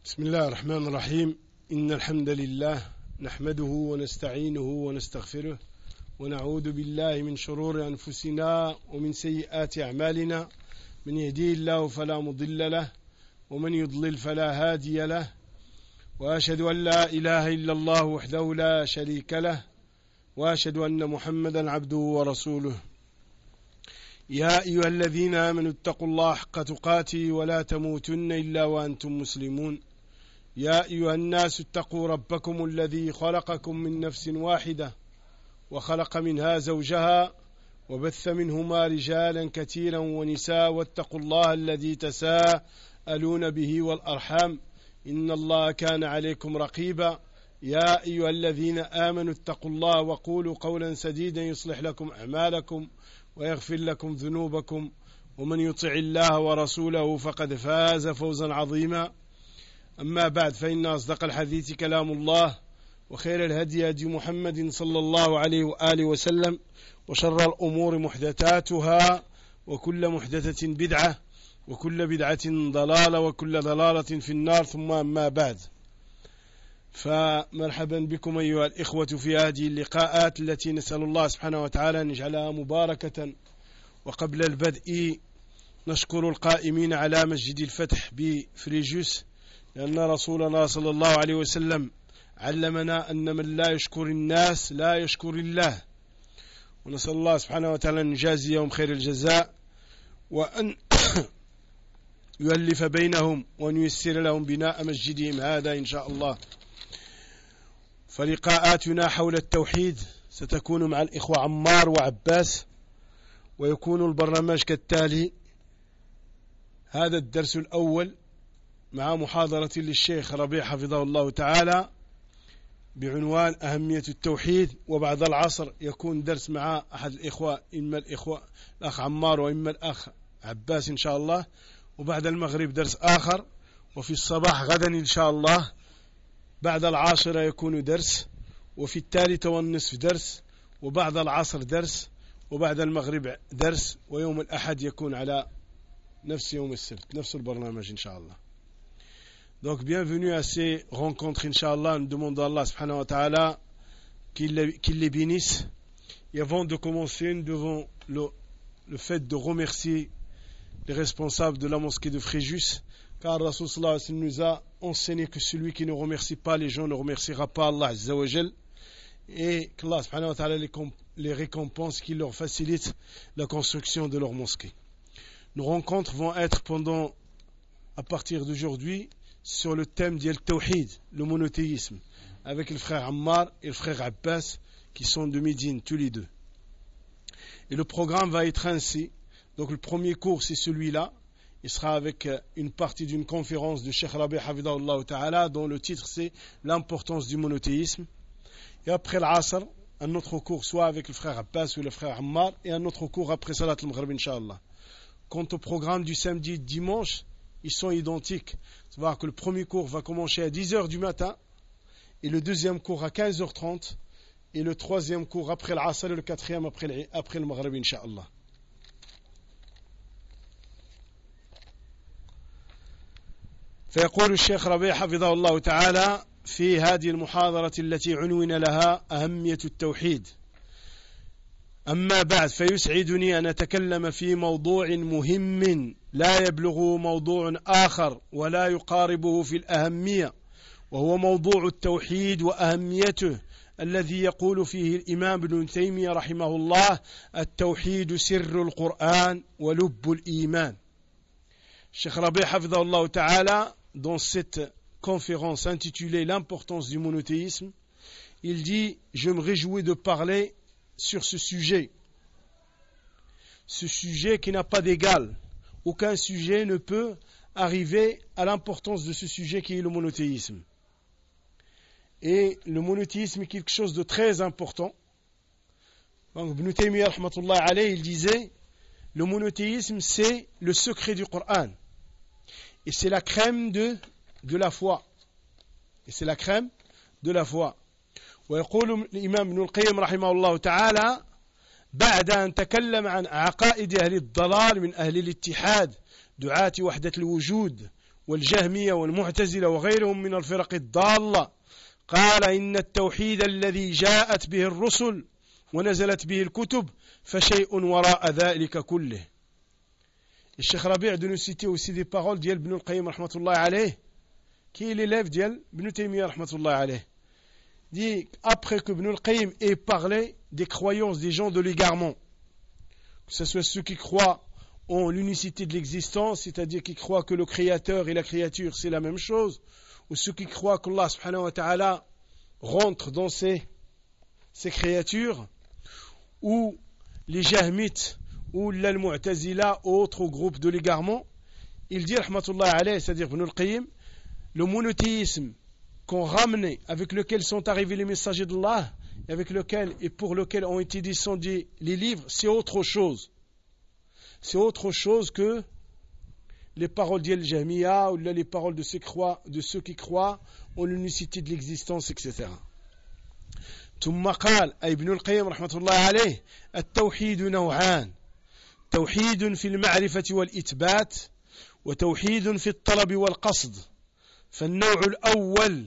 بسم الله الرحمن الرحيم. إن الحمد لله نحمده ونستعينه ونستغفره ونعوذ بالله من شرور أنفسنا ومن سيئات أعمالنا، من يهديه الله فلا مضل له ومن يضلل فلا هادي له، وأشهد أن لا إله إلا الله وحده لا شريك له، وأشهد أن محمدا عبده ورسوله. يا أيها الذين آمنوا اتقوا الله حق تقاته ولا تموتن إلا وأنتم مسلمون. يا أيها الناس اتقوا ربكم الذي خلقكم من نفس واحدة وخلق منها زوجها وبث منهما رجالا كثيرا ونساء، واتقوا الله الذي تساءلون به والأرحام إن الله كان عليكم رقيبا. يا أيها الذين آمنوا اتقوا الله وقولوا قولا سديدا يصلح لكم أعمالكم ويغفر لكم ذنوبكم، ومن يطع الله ورسوله فقد فاز فوزا عظيما. أما بعد، فإن أصدق الحديث كلام الله، وخير الهدي هدي محمد صلى الله عليه وآله وسلم، وشر الأمور محدثاتها، وكل محدثة بدعة، وكل بدعة ضلالة، وكل ضلالة في النار. ثم أما بعد، فمرحبا بكم أيها الإخوة في هذه اللقاءات التي نسأل الله سبحانه وتعالى أن يجعلها مباركة. وقبل البدء نشكر القائمين على مسجد الفتح بفريجوس، لأن رسولنا صلى الله عليه وسلم علمنا أن من لا يشكر الناس لا يشكر الله، ونسأل الله سبحانه وتعالى أن يجازيهم خير الجزاء، وأن يؤلف بينهم وأن ييسر لهم بناء مسجدهم هذا إن شاء الله. فلقاءاتنا حول التوحيد ستكون مع الإخوة عمار وعباس، ويكون البرنامج كالتالي: هذا الدرس الأول مع محاضرة للشيخ ربيع حفظه الله تعالى بعنوان أهمية التوحيد، وبعد العصر يكون درس مع أحد الإخوة، إما الأخ عمار وإما الأخ عباس إن شاء الله، وبعد المغرب درس آخر، وفي الصباح غدا إن شاء الله بعد العاشرة يكون درس، وفي الثالثة والنصف درس، وبعد العصر درس، وبعد المغرب درس، ويوم الأحد يكون على نفس يوم السبت نفس البرنامج إن شاء الله. Donc bienvenue à ces rencontres, Inch'Allah. Nous demandons à Allah subhanahu wa ta'ala qu'il les bénisse. Et avant de commencer, nous devons le fait de remercier les responsables de la mosquée de Fréjus, car Rasul sallallahu alayhi wa sallam nous a enseigné que celui qui ne remercie pas les gens ne remerciera pas Allah azza wa jal, et qu'Allah subhanahu wa ta'ala les récompense, qu'il leur facilite la construction de leur mosquée. Nos rencontres vont être à partir d'aujourd'hui, sur le thème du Tawhid, le monothéisme, avec le frère Ammar et le frère Abbas, qui sont de Médine, tous les deux. Et le programme va être ainsi. Donc le premier cours, c'est celui-là. Il sera avec une partie d'une conférence de Cheikh Rabi Hafidahullah Ta'ala, dont le titre c'est l'importance du monothéisme. Et après l'Asr, un autre cours, soit avec le frère Abbas ou le frère Ammar, et un autre cours après Salat al-Maghrib, Inch'Allah. Quant au programme du samedi et dimanche, ils sont identiques. C'est-à-dire que le premier cours va commencer à 10h du matin, et le deuxième cours à 15h30, et le troisième cours après l'Asr, et le quatrième après le Maghrib, Inch'Allah. فيقول الشيخ ربيع حفظه الله تعالى في هذه المحاضرة التي عنون لها أهمية التوحيد: أما بعد، فيسعدني أن أتكلم في موضوع مهم لا يبلغ موضوع آخر ولا يقاربه في الأهمية، وهو موضوع التوحيد وأهميته، الذي يقول فيه الإمام ابن تيمية رحمه الله: التوحيد سر القرآن ولب الإيمان. Cheikh Rabi Hafidahullah Ta'ala, dans cette conférence intitulée L'importance du monothéisme, il dit: je me réjouis de parler sur ce sujet qui n'a pas d'égal. Aucun sujet ne peut arriver à l'importance de ce sujet qui est le monothéisme. Et le monothéisme est quelque chose de très important. Donc Ibn Taymiyyah rahmatullah alayhi, il disait: le monothéisme c'est le secret du Coran, et c'est la crème de la foi. Et c'est la crème de la foi. ويقول الإمام ابن القيم رحمه الله تعالى بعد أن تكلم عن عقائد أهل الضلال من أهل الاتحاد دعاة وحدة الوجود والجهمية والمعتزلة وغيرهم من الفرق الضالة قال إن التوحيد الذي جاءت به الرسل ونزلت به الكتب فشيء وراء ذلك كله. الشيخ ربيع de nous citer aussi des paroles ديال ابن القيم رحمة الله عليه qui est l'élève ديال ابن تيمية رحمة الله عليه. Dit après que Ibn al-Qayyim ait parlé des croyances des gens de l'égarement, que ce soit ceux qui croient en l'unicité de l'existence, c'est-à-dire qui croient que le créateur et la créature c'est la même chose, ou ceux qui croient qu'Allah subhanahu wa ta'ala rentre dans ces créatures, ou les jahmites, ou l'al-mu'tazila, autres groupes de l'égarement, il dit, rahmatullah alayhi, c'est-à-dire Ibn al-Qayyim, le monothéisme qu'on ramenait, avec lequel sont arrivés les messagers d'Allah, avec lequel et pour lequel ont été descendus les livres, c'est autre chose. C'est autre chose que les paroles d'Al-Jahmiya ou les paroles de ceux qui croient en l'unicité de l'existence, etc. ثم قال أي ابن القيم رحمة الله عليه التوحيد نوعان توحيد في المعرفة والإثبات وتوحيد في الطلب والقصد فالنوع الأول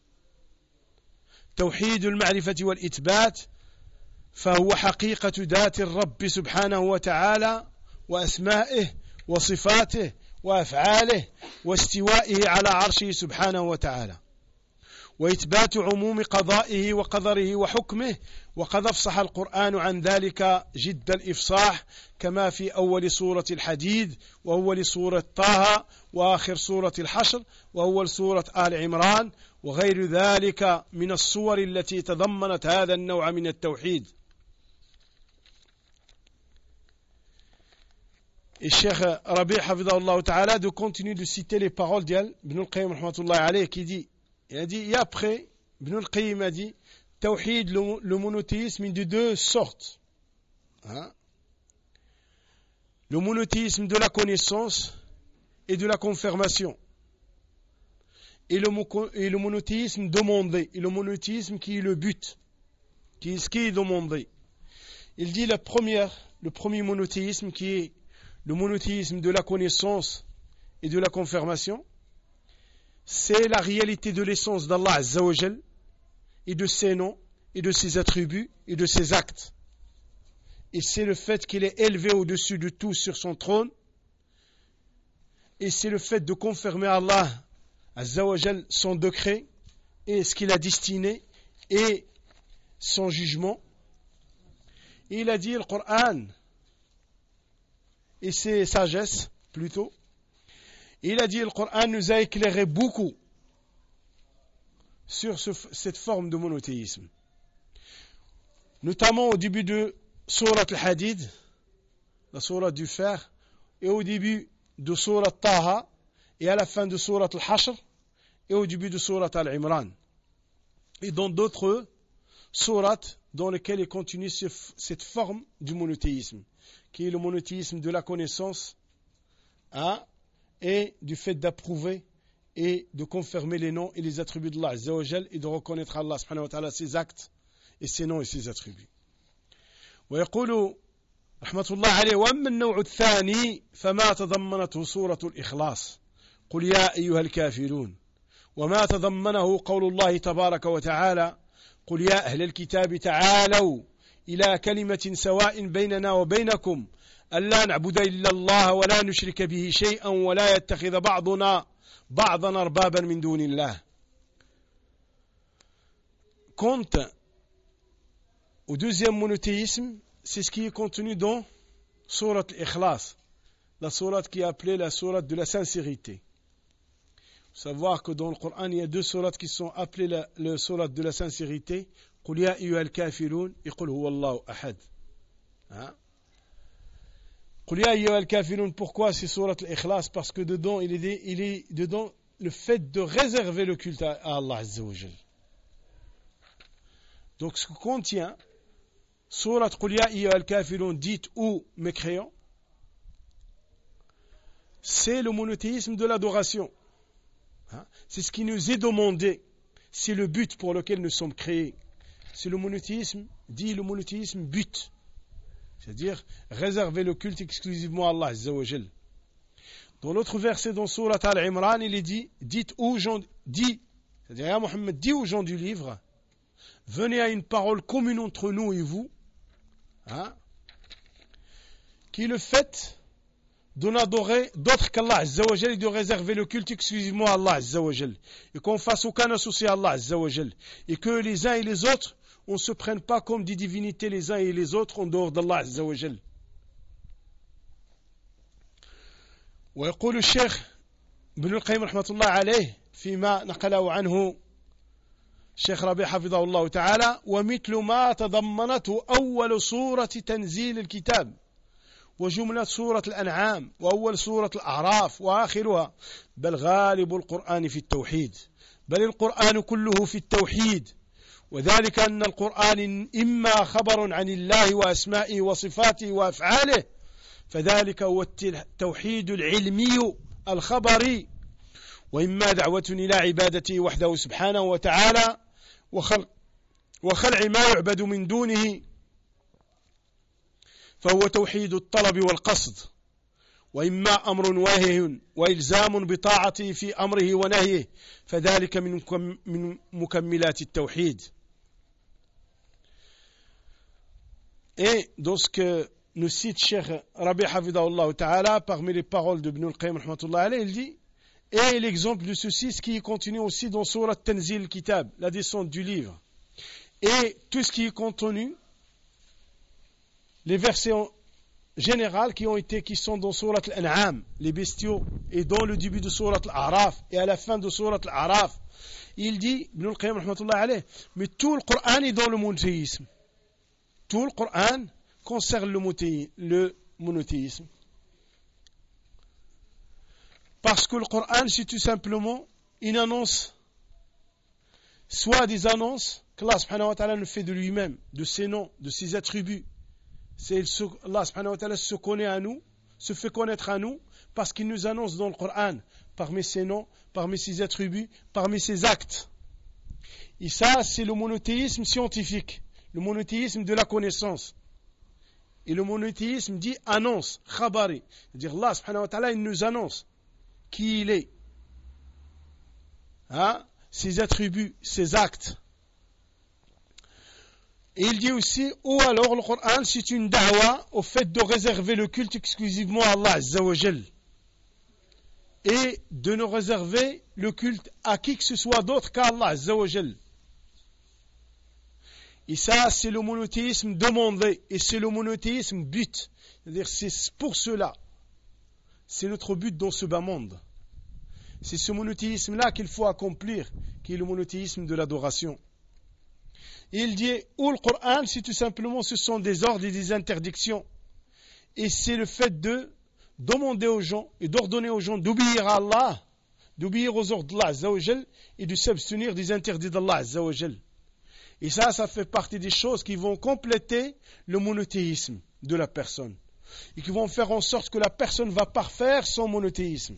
توحيد المعرفة والإثبات فهو حقيقة ذات الرب سبحانه وتعالى وأسمائه وصفاته وأفعاله واستوائه على عرشه سبحانه وتعالى وإثبات عموم قضائه وقدره وحكمه وقد أفصح القرآن عن ذلك جد الإفصاح كما في أول سورة الحديد وأول سورة طه وآخر سورة الحشر وأول سورة آل عمران وغير ذلك من الصور التي تضمنت هذا النوع من التوحيد. Et Cheikh Rabi' hafidahullah ta'ala de continuer de citer les paroles d'Ibn al-Qayyim rahmatullahi alayhi qui dit, il a dit, et après, Ibn al-Qayyim a dit, Tawhid, le monothéisme de deux sortes. Hein? Le monothéisme de la connaissance et de la confirmation. Et le monothéisme demandé, et le monothéisme qui est le but, qui est ce qui est demandé. Il dit le premier monothéisme qui est le monothéisme de la connaissance et de la confirmation, c'est la réalité de l'essence d'Allah Azza wa Jal et de ses noms et de ses attributs et de ses actes. Et c'est le fait qu'il est élevé au-dessus de tout sur son trône. Et c'est le fait de confirmer à Allah Azza wa Jal son décret et ce qu'il a destiné et son jugement. Et il a dit le Coran et ses sagesses plutôt. Il a dit le Coran nous a éclairé beaucoup sur cette forme de monothéisme. Notamment au début de Surat al-Hadid, la Surat du fer, et au début de Surat Taha, et à la fin de Surat al-Hashr, et au début de Surat al-Imran. Et dans d'autres sourates dans lesquelles il continue cette forme du monothéisme, qui est le monothéisme de la connaissance, et du fait d'approuver et de confirmer les noms et les attributs d'Allah Azza wa Jal et de reconnaître Allah subhanahu wa ta'ala ses actes et ses noms et ses attributs. ويقول رحمة الله عليه وأما النوع الثاني فما تضمنته سورة الإخلاص قل يا أيها الكافرون وما تضمنه قول الله تبارك وتعالى قل يا أهل الكتاب تعالوا إلى كلمة سواء بيننا وبينكم ألا نعبد إلا الله ولا نشرك به شيئا ولا يتخذ بعضنا بعضا أربابا من دون الله. Quant au deuxième monothéisme, c'est ce qui est contenu dans Surat al-Ikhlas, la sourate qui est appelée la sourate de la sincérité. Faut savoir que dans le Coran, il y a deux sourates qui sont appelées la sourate de la sincérité, قل يا أيها الكافرون et قل هو الله أحد. قل يا أيها الكافرون, pourquoi c'est sourate al-Ikhlas? Parce que dedans, il est dedans le fait de réserver le culte à Allah Azza wa Jal. Donc ce que contient sourate قل يا أيها الكافرون dite ou mécréant, c'est le monothéisme de l'adoration. C'est ce qui nous est demandé, c'est le but pour lequel nous sommes créés. C'est le monothéisme, dit le monothéisme but. C'est-à-dire réserver le culte exclusivement à Allah Azza wa Jal. Dans l'autre verset, dans Surat Al-Imran, il est dit, c'est-à-dire, ya Mohammed, dis aux gens du livre, venez à une parole commune entre nous et vous, qui est le fait de n'adorer d'autres qu'Allah Azza wa Jal et de réserver le culte exclusivement à Allah Azza wa Jal. Et qu'on fasse aucun associé à Allah Azza wa Jal. Et que les uns et les autres, on ne se prenne pas comme des divinités les uns et les autres en dehors d'Allah Azza wa Jal. ويقول الشيخ ابن القيم رحمة الله عليه فيما نقله عنه الشيخ ربيع حفظه الله تعالى ومثل ما تضمنته أول سورة تنزيل الكتاب وجملة سورة الأنعام وأول سورة الأعراف وآخرها بل غالب القرآن في التوحيد بل القرآن كله في التوحيد وذلك أن القرآن إما خبر عن الله وأسمائه وصفاته وأفعاله فذلك هو التوحيد العلمي الخبري وإما دعوة إلى عبادته وحده سبحانه وتعالى وخلع ما يعبد من دونه فهو توحيد الطلب والقصد وإما أمر ونهي وإلزام بطاعته في أمره ونهيه فذلك من مكملات التوحيد. Et dans ce que nous cite Cheikh Rabi Hafidahullah Ta'ala parmi les paroles de Ibn al-Qayyim rahmatullah alayhi, il dit, et l'exemple de ceci, ce qui est contenu aussi dans Surat Tanzil Kitab, la descente du livre, et tout ce qui est contenu, les versets en général qui sont dans Surat Al-An'am, les bestiaux, et dans le début de Surat Al-A'raf, et à la fin de Surat Al-A'raf, il dit, Ibn al-Qayyim rahmatullah alayhi, mais tout le Coran est dans le monothéisme. Tout le Coran concerne le monothéisme. Parce que le Coran, c'est tout simplement une annonce, soit des annonces qu'Allah subhanahu wa ta'ala nous fait de lui-même, de ses noms, de ses attributs. Allah subhanahu wa ta'ala se connaît à nous, se fait connaître à nous, parce qu'il nous annonce dans le Coran, parmi ses noms, parmi ses attributs, parmi ses actes. Et ça, c'est le monothéisme scientifique, le monothéisme de la connaissance. Et le monothéisme dit annonce, khabari. C'est-à-dire Allah subhanahu wa ta'ala, il nous annonce qui il est. Ses attributs, ses actes. Et il dit aussi, ou alors le Coran, c'est une da'wa au fait de réserver le culte exclusivement à Allah Azza wa Jal. Et de ne réserver le culte à qui que ce soit d'autre qu'à Allah Azza wa Jal. Et ça, c'est le monothéisme demandé. Et c'est le monothéisme but. C'est-à-dire, c'est pour cela. C'est notre but dans ce bas monde. C'est ce monothéisme-là qu'il faut accomplir, qui est le monothéisme de l'adoration. Et il dit, ou le Coran, c'est tout simplement, ce sont des ordres et des interdictions. Et c'est le fait de demander aux gens et d'ordonner aux gens d'obéir à Allah, d'obéir aux ordres d'Allah Azza wa Jal, et de s'abstenir des interdits d'Allah Azza wa Jal. Et ça fait partie des choses qui vont compléter le monothéisme de la personne. Et qui vont faire en sorte que la personne va parfaire son monothéisme.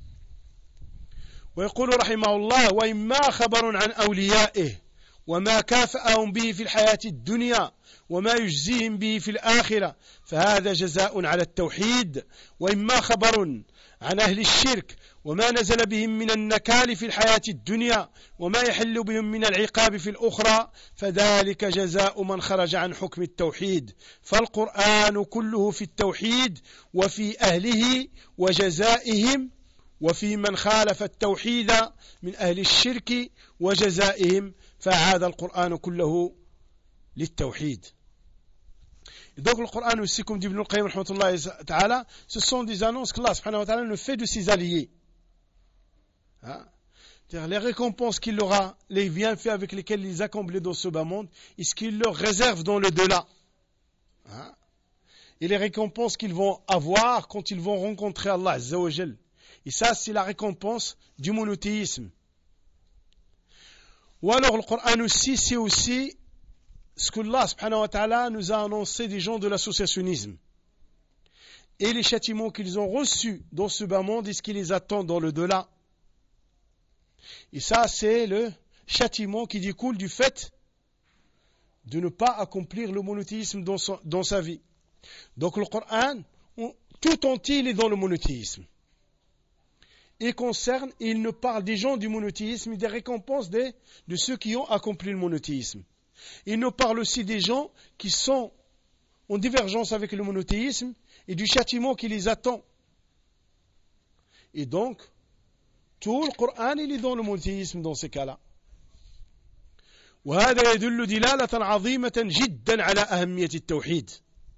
ويقول رحمه الله وإما خبر عن أوليائه وما كافأهم به في الحياة الدنيا وما يجزيهم به في الآخرة فهذا جزاء على التوحيد وإما خبر عن أهل الشرك وما نزل بهم من النكال في الحياة الدنيا وما يحل بهم من العقاب في الأخرى فذلك جزاء من خرج عن حكم التوحيد فالقرآن كله في التوحيد وفي أهله وجزائهم وفي من خالف التوحيد من أهل الشرك وجزائهم فهذا القرآن كله للتوحيد. Et donc le Coran aussi, comme dit Ibn al-Qayyim rahmatullahi ta'ala, ce sont des annonces que Allah subhanahu wa ta'ala nous fait de ses alliés. C'est-à-dire les récompenses qu'il aura, les bienfaits avec lesquels il les a comblés dans ce bas monde, et ce qu'il leur réserve dans le delà. Et les récompenses qu'ils vont avoir quand ils vont rencontrer Allah Azza wa Jal. Et ça, c'est la récompense du monothéisme. Ou alors le Coran aussi, c'est aussi ce que Allah subhanahu wa ta'ala nous a annoncé des gens de l'associationnisme. Et les châtiments qu'ils ont reçus dans ce bas monde et ce qui les attend dans le delà. Et ça, c'est le châtiment qui découle du fait de ne pas accomplir le monothéisme dans sa vie. Donc le Coran, tout entier, il est dans le monothéisme. il ne parle des gens du monothéisme et des récompenses de ceux qui ont accompli le monothéisme. Il nous parle aussi des gens qui sont en divergence avec le monothéisme et du châtiment qui les attend. Et donc, tout le Coran il est dans le monothéisme dans ces cas-là. وهذا يدل دلالة عظيمة جدا على أهمية التوحيد.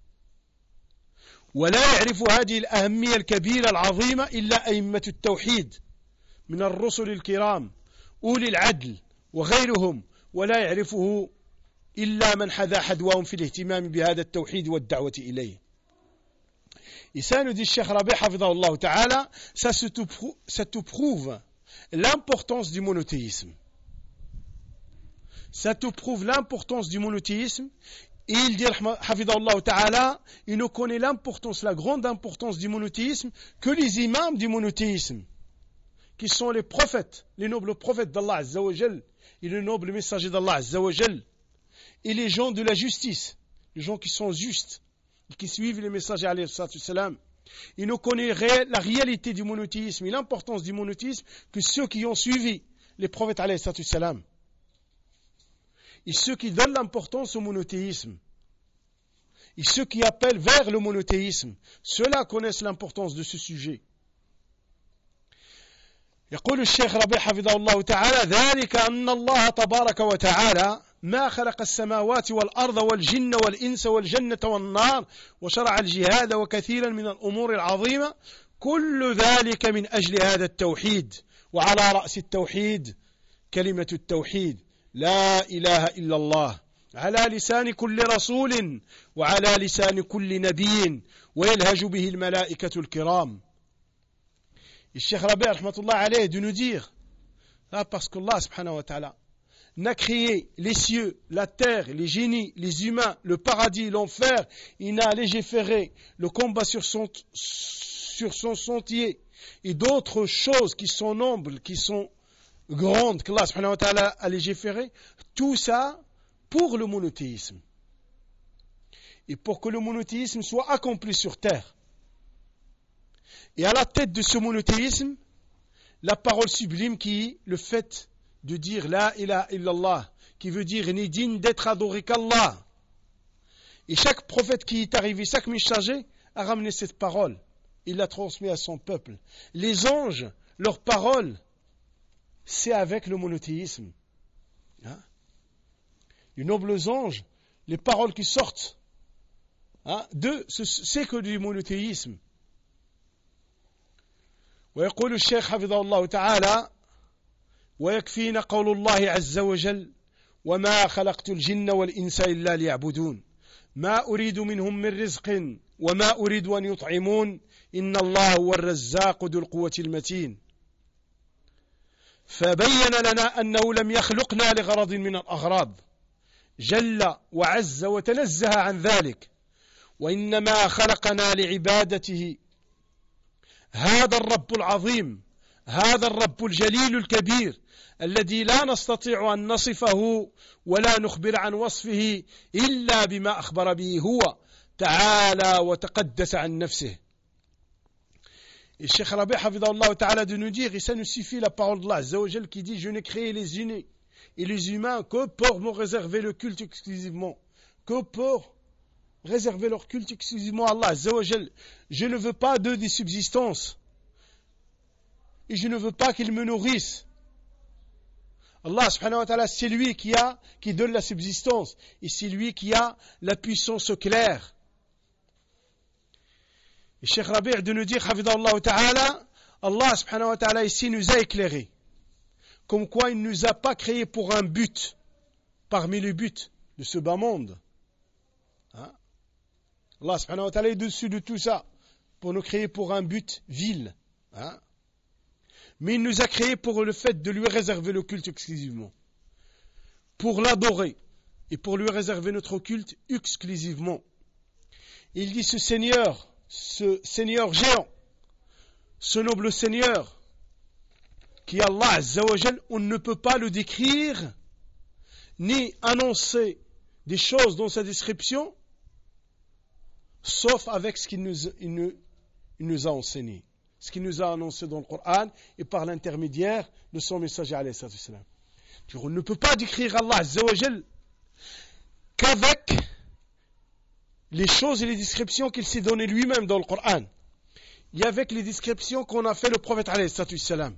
ولا يعرف هذه الأهمية الكبيرة العظيمة إلا أئمة التوحيد من الرسل الكرام أولي العدل وغيرهم، ولا يعرفه إلا من حذا حذوهم في الاهتمام بهذا التوحيد والدعوة إليه. Et ça nous dit Cheikh Rabi Hafidahullah Ta'ala, ça te prouve l'importance du monothéisme. Ça te prouve l'importance du monothéisme. Et il dit Hafidahullah Ta'ala, il ne connaît l'importance, la grande importance du monothéisme que les imams du monothéisme, qui sont les prophètes, les nobles prophètes d'Allah Azza wa Jal, et les nobles messagers d'Allah Azza wa Jal, et les gens de la justice, les gens qui sont justes, et qui suivent les messagers alayhi salam. Il ne connaît la réalité du monothéisme et l'importance du monothéisme que ceux qui ont suivi les prophètes alayhi salam. Et ceux qui donnent l'importance au monothéisme, et ceux qui appellent vers le monothéisme, ceux-là connaissent l'importance de ce sujet. يقول الشيخ ربيع حفظه الله تعالى: ذلك أن الله تبارك وتعالى ما خلق السماوات والأرض والجن والإنس والجنة والنار وشرع الجهاد وكثيرا من الأمور العظيمة، كل ذلك من أجل هذا التوحيد، وعلى رأس التوحيد كلمة التوحيد لا إله إلا الله، على لسان كل رسول وعلى لسان كل نبي ويلهج به الملائكة الكرام. Et Cheikh Rabi rahmatullah alayhi de nous dire, parce qu'Allah subhanahu wa ta'ala n'a créé les cieux, la terre, les génies, les humains, le paradis, l'enfer, il n'a légiféré le combat sur son sentier et d'autres choses qui sont nobles, qui sont grandes, qu'Allah subhanahu wa ta'ala a légiféré, tout ça pour le monothéisme. Et pour que le monothéisme soit accompli sur terre. Et à la tête de ce monothéisme, la parole sublime qui est le fait de dire La ilaha illallah, qui veut dire n'est digne d'être adoré qu'Allah. Et chaque prophète qui est arrivé, chaque messager a ramené cette parole. Il l'a transmise à son peuple. Les anges, leur parole, c'est avec le monothéisme. Hein? Les nobles anges, les paroles qui sortent d'eux, c'est que du monothéisme. ويقول الشيخ حفظه الله تعالى: ويكفينا قول الله عز وجل: وما خلقت الجن والإنس إلا ليعبدون ما أريد منهم من رزق وما أريد أن يطعمون إن الله هو الرزاق ذو القوة المتين. فبين لنا أنه لم يخلقنا لغرض من الأغراض جل وعز وتنزه عن ذلك، وإنما خلقنا لعبادته هذا الرب العظيم، هذا الرب الجليل الكبير الذي لا نستطيع أن نصفه ولا نخبر عن وصفه إلا بما أخبر به هو تعالى وتقدس عن نفسه. Et Cheikh Rabi Hafidahullah Ta'ala de nous dire, et ça nous suffit la parole d'Allah Azza wa Jal qui dit: je n'ai créé les humains et les humains que pour me réserver le culte exclusivement, que pour réserver leur culte exclusivement à Allah Azza wa Jal. Je ne veux pas d'eux des subsistances et je ne veux pas qu'ils me nourrissent. Allah subhanahu wa ta'ala, c'est lui qui donne la subsistance et c'est lui qui a la puissance claire. Et Cheikh Rabi' de nous dire, Hafidahullah Ta'ala, Allah subhanahu wa ta'ala ici nous a éclairés, comme quoi il ne nous a pas créés pour un but parmi les buts de ce bas monde. Allah subhanahu wa ta'ala est dessus de tout ça, pour nous créer pour un but vil. Mais il nous a créés pour le fait de lui réserver le culte exclusivement, pour l'adorer et pour lui réserver notre culte exclusivement. Il dit ce Seigneur géant, ce noble Seigneur, qui est Allah Azza wa Jal, on ne peut pas le décrire, ni annoncer des choses dans sa description, sauf avec ce qu'il nous a enseigné, ce qu'il nous a annoncé dans le Coran et par l'intermédiaire de son messager alayhi salatu wassalam. On ne peut pas décrire Allah Azza wa Jal qu'avec les choses et les descriptions qu'il s'est donné lui-même dans le Coran et avec les descriptions qu'on a fait le prophète alayhi salatu wassalam.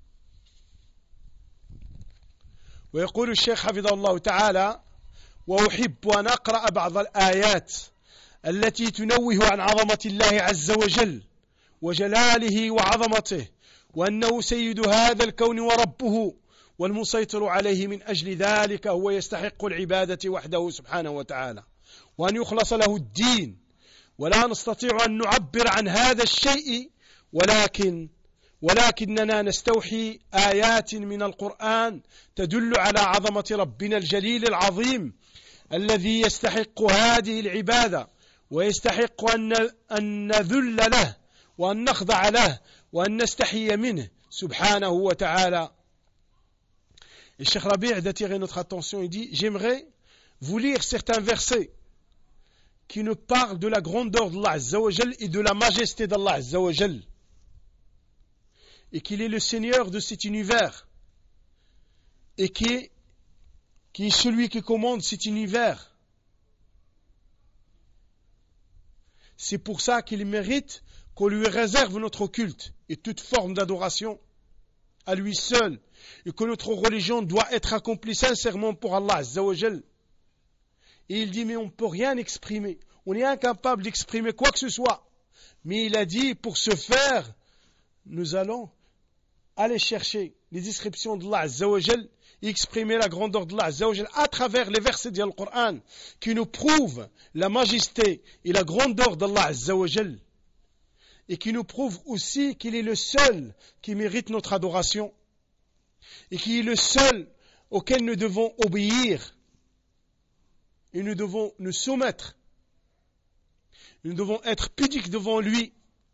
ويقول الشيخ حفظه الله تعالى: وأحب أن أقرأ بعض الآيات التي تنوه عن عظمة الله عز وجل وجلاله وعظمته وأنه سيد هذا الكون وربه والمسيطر عليه، من أجل ذلك هو يستحق العبادة وحده سبحانه وتعالى، وأن يخلص له الدين. ولا نستطيع أن نعبر عن هذا الشيء ولكننا نستوحي آيات من القرآن تدل على عظمة ربنا الجليل العظيم الذي يستحق هذه العبادة ويستحق أن نذل له وأن نخضع له وأن نستحي منه سبحانه وتعالى. Et Cheikh Rabi' a attiré notre attention, il dit: j'aimerais vous lire certains versets qui nous parlent de la grandeur d'Allah Azza wa Jal et de la majesté d'Allah Azza wa Jal, et qu'il est le Seigneur de cet univers et qui est celui qui commande cet univers. C'est pour ça qu'il mérite qu'on lui réserve notre culte et toute forme d'adoration à lui seul, et que notre religion doit être accomplie sincèrement pour Allah Azza wa Jal. Et il dit: mais on ne peut rien exprimer, on est incapable d'exprimer quoi que ce soit. Mais il a dit: pour ce faire, nous allons aller chercher les descriptions d'Allah Azza wa Jal et exprimer la grandeur d'Allah Azza wa Jal à travers les versets du Coran qui nous prouvent la majesté et la grandeur d'Allah Azza wa Jal, et qui nous prouve aussi qu'il est le seul qui mérite notre adoration et qui est le seul auquel nous devons obéir et nous devons nous soumettre. Nous devons être pudiques devant lui.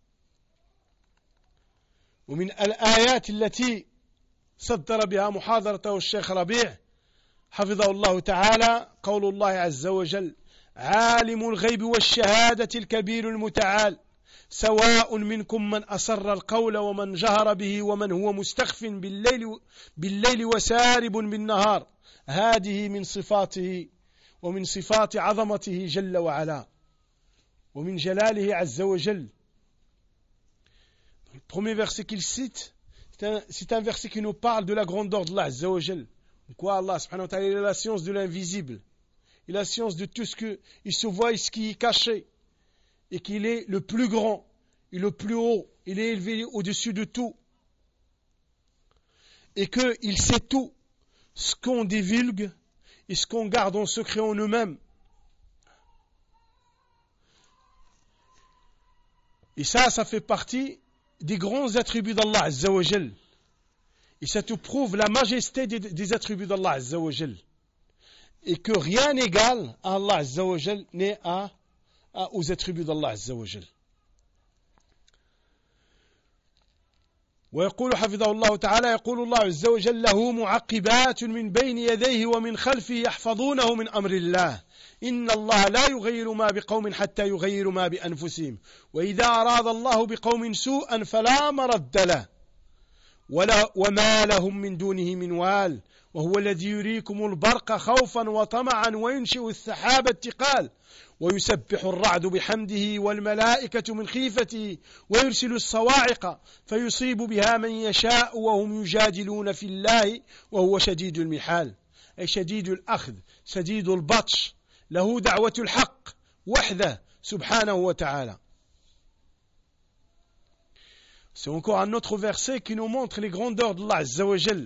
ومن الآيات التي صدر بها محاضرته الشيخ ربيع حفظه الله تعالى قول الله عز وجل: عالم الغيب والشهادة الكبير المتعال سواء منكم من أسر القول ومن جهر به ومن هو مستخف بالليل وسارب بالنهار هذه من صفاته ومن صفات عظمته جل وعلا ومن جلاله عز وجل. Le premier verset qu'il cite, c'est un verset qui nous parle de la grandeur d'Allah Azza wa Jal. Quoi, Allah subhanahu wa ta'ala, il a la science de l'invisible, il a la science de tout ce qui se voit et ce qui est caché, et qu'il est le plus grand et le plus haut, il est élevé au-dessus de tout, et qu'il sait tout, ce qu'on divulgue et ce qu'on garde en secret en nous-mêmes. Et ça fait partie des grands attributs d'Allah Azza wa Jal. Et ça te prouve la majesté des attributs d'Allah Azza wa Jal. Et que rien n'égale à Allah Azza wa Jal n'est aux attributs d'Allah Azza wa Jal. ويقول حفظه الله تعالى: يقول الله عز وجل: له معقبات من بين يديه ومن خلفه يحفظونه من أمر الله إن الله لا يغير ما بقوم حتى يغيروا ما بأنفسهم وإذا أراد الله بقوم سوءا فلا مرد له وما لهم من دونه من وال وهو الذي يريكم البرق خوفا وطمعا وينشئ السحاب الثقال ويسبح الرعد بحمده والملائكة من خيفته ويرسل الصواعق فيصيب بها من يشاء وهم يجادلون في الله وهو شديد المحال، أي شديد الأخذ شديد البطش، له دعوة الحق وحده سبحانه وتعالى. C'est encore un autre verset qui nous montre les grandeurs d'Allah Azza wa Jal.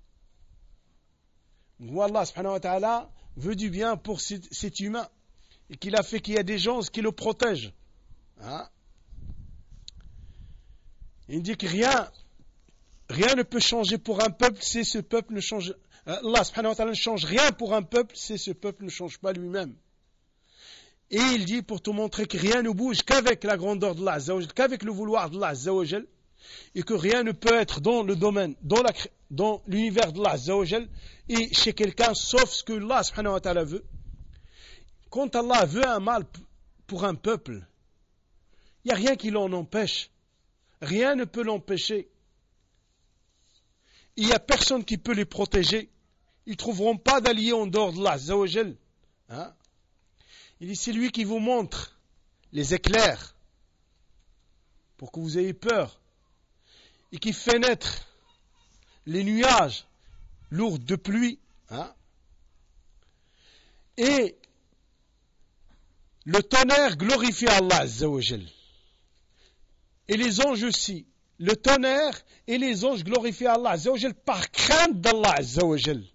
Allah subhanahu wa ta'ala veut du bien pour cet humain et qu'il a fait qu'il y a des gens qui le protègent. Hein? Il dit que rien ne peut changer pour un peuple si ce peuple ne change. Allah subhanahu wa ta'ala ne change rien pour un peuple si ce peuple ne change pas lui-même. Et il dit pour te montrer que rien ne bouge qu'avec la grandeur d'Allah Azza wa Jal, qu'avec le vouloir d'Allah Azza wa Jal, et que rien ne peut être dans le domaine, dans l'univers d'Allah Azza wa Jal et chez quelqu'un sauf ce que Allah subhanahu wa ta'ala veut. Quand Allah veut un mal pour un peuple, il n'y a rien qui l'en empêche. rien ne peut l'empêcher. Il n'y a personne qui peut les protéger. Ils ne trouveront pas d'alliés en dehors d'Allah Azza wa Jal. Hein? Il dit, c'est lui qui vous montre les éclairs pour que vous ayez peur et qui fait naître les nuages lourds de pluie. Hein? Et le tonnerre glorifie Allah Azza wa Jal. Et les anges aussi. Le tonnerre et les anges glorifient Allah Azza wa Jal par crainte d'Allah Azza wa Jal.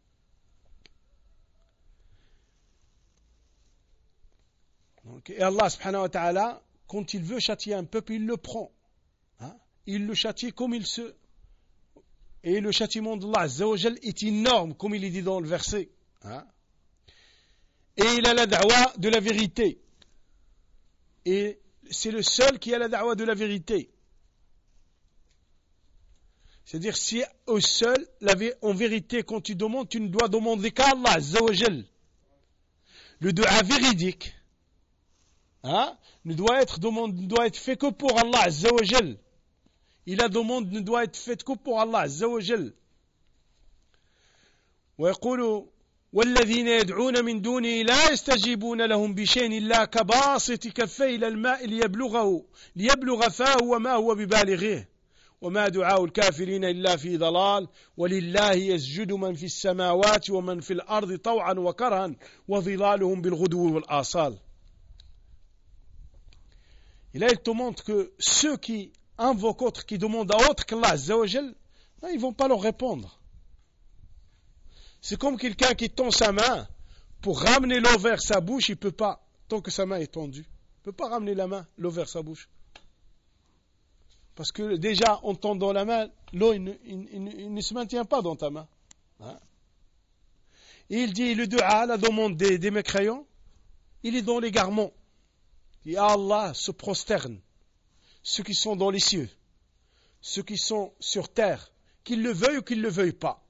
Et Allah subhanahu wa ta'ala, quand il veut châtier un peuple, il le prend. Hein? Il le châtie comme il se... Et le châtiment d'Allah Azza wa Jal est énorme, comme il est dit dans le verset. Hein? Et il a la da'wa de la vérité. Et c'est le seul qui a la da'wa de la vérité. C'est-à-dire, si au seul, en vérité, quand tu demandes, tu ne dois demander qu'à Allah Azza wa Jal. Le dua véridique, hein, ne doit être fait que pour Allah Azza wa Jal. Et la demande ne doit être faite que pour Allah Azza wa Jal. ويقول والذين يدعون من دونه لا يستجيبون لهم بشيء إلا كباسط كفيه إلى الماء ليبلغ فاه وما هو ببالغه وما دعاء الكافرين إلا في ضلال ولله يسجد من في السماوات ومن في الأرض طوعا وكرها وظلالهم بالغدو والآصال. Et là, il te montre que ceux qui invoquent autre, qui demandent à autre qu'Allah Azza wa Jal, ils ne vont pas leur répondre. C'est comme quelqu'un qui tend sa main pour ramener l'eau vers sa bouche, il ne peut pas, tant que sa main est tendue. Il ne peut pas ramener l'eau vers sa bouche. Parce que déjà, en tendant la main, l'eau il ne se maintient pas dans ta main. Hein? Et il dit, le dua, la demande des mécréants, il est dans l'égarement. Et Allah se prosterne. Ceux qui sont dans les cieux, ceux qui sont sur terre, qu'ils le veuillent ou qu'ils ne le veuillent pas.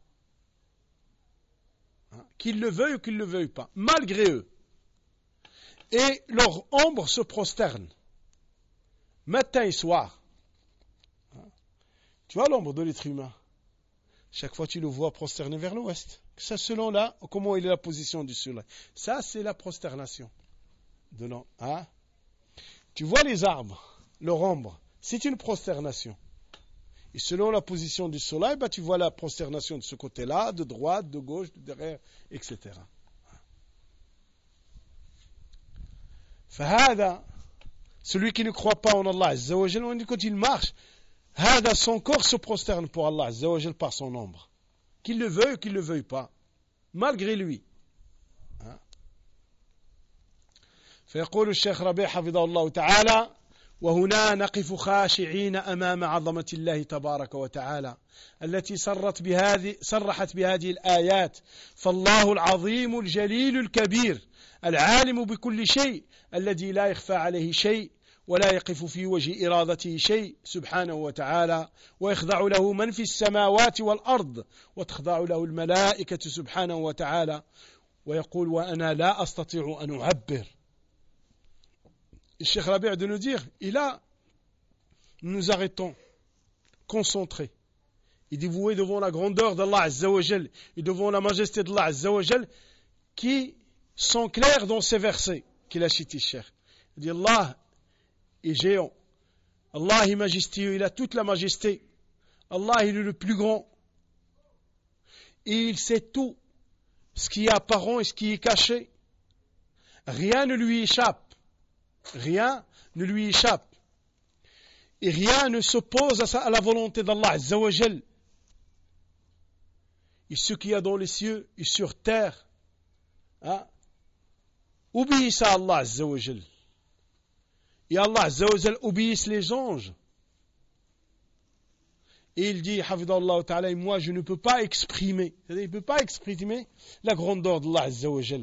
Hein? Qu'ils le veuillent ou qu'ils ne le veuillent pas, malgré eux. Et leur ombre se prosterne. Matin et soir. Hein? Tu vois l'ombre de l'être humain. Chaque fois tu le vois prosterner vers l'ouest. Ça selon là, comment il est la position du soleil. Ça c'est la prosternation. De l'ombre. Hein? Tu vois les arbres, leur ombre, c'est une prosternation. Et selon la position du soleil, tu vois la prosternation de ce côté-là, de droite, de gauche, de derrière, etc. فهذا, celui qui ne croit pas en Allah Azza wa Jal, on dit quand il marche, هذا, son corps se prosterne pour Allah Azza wa Jal par son ombre. Qu'il le veuille ou qu'il ne le veuille pas, malgré lui. فيقول الشيخ ربيع حفظه الله تعالى وهنا نقف خاشعين أمام عظمة الله تبارك وتعالى التي صرحت بهذه الآيات فالله العظيم الجليل الكبير العالم بكل شيء الذي لا يخفى عليه شيء ولا يقف في وجه إرادته شيء سبحانه وتعالى ويخضع له من في السماوات والأرض وتخضع له الملائكة سبحانه وتعالى ويقول وأنا لا أستطيع أن أعبر. Le Cheikh Rabi' de nous dire, et là, nous nous arrêtons, concentrés, et dévoués devant la grandeur d'Allah Azza wa Jal, et devant la majesté d'Allah Azza wa Jal, qui sont clairs dans ces versets qu'il a cités, Cheikh. Il dit, Allah est géant, Allah est majestueux, il a toute la majesté, Allah il est le plus grand, et il sait tout, ce qui est apparent et ce qui est caché, rien ne lui échappe. Rien ne lui échappe. Et rien ne s'oppose à la volonté d'Allah Azza wa Jal. Et ce qu'il y a dans les cieux et sur terre, hein, obéissent à Allah Azza wa Jal. Et Allah Azza wa Jal obéissent les anges. Et il dit, Hafidallah ta'ala, moi je ne peux pas exprimer, c'est-à-dire il ne peut pas exprimer la grandeur d'Allah Azza wa Jal.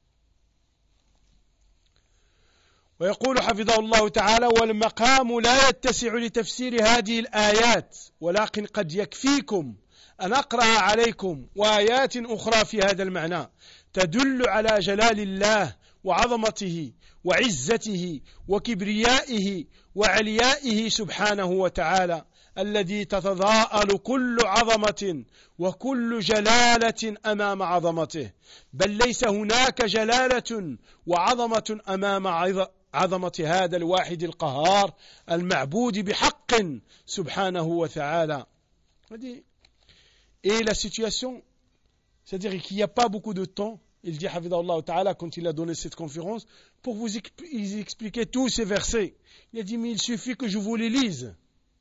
ويقول حفظه الله تعالى والمقام لا يتسع لتفسير هذه الآيات ولكن قد يكفيكم أن أقرأ عليكم وآيات أخرى في هذا المعنى تدل على جلال الله وعظمته وعزته وكبريائه وعليائه سبحانه وتعالى الذي تتضاءل كل عظمة وكل جلالة أمام عظمته، بل ليس هناك جلالة وعظمة أمام عظمة هذا الواحد القهار المعبود بحق سبحانه وتعالى. Et la situation, c'est-à-dire qu'il n'y a pas beaucoup de temps, il dit Hafidahullah Ta'ala quand il a donné cette conférence, pour vous expliquer tous ces versets. Il a dit mais il suffit que je vous les lise.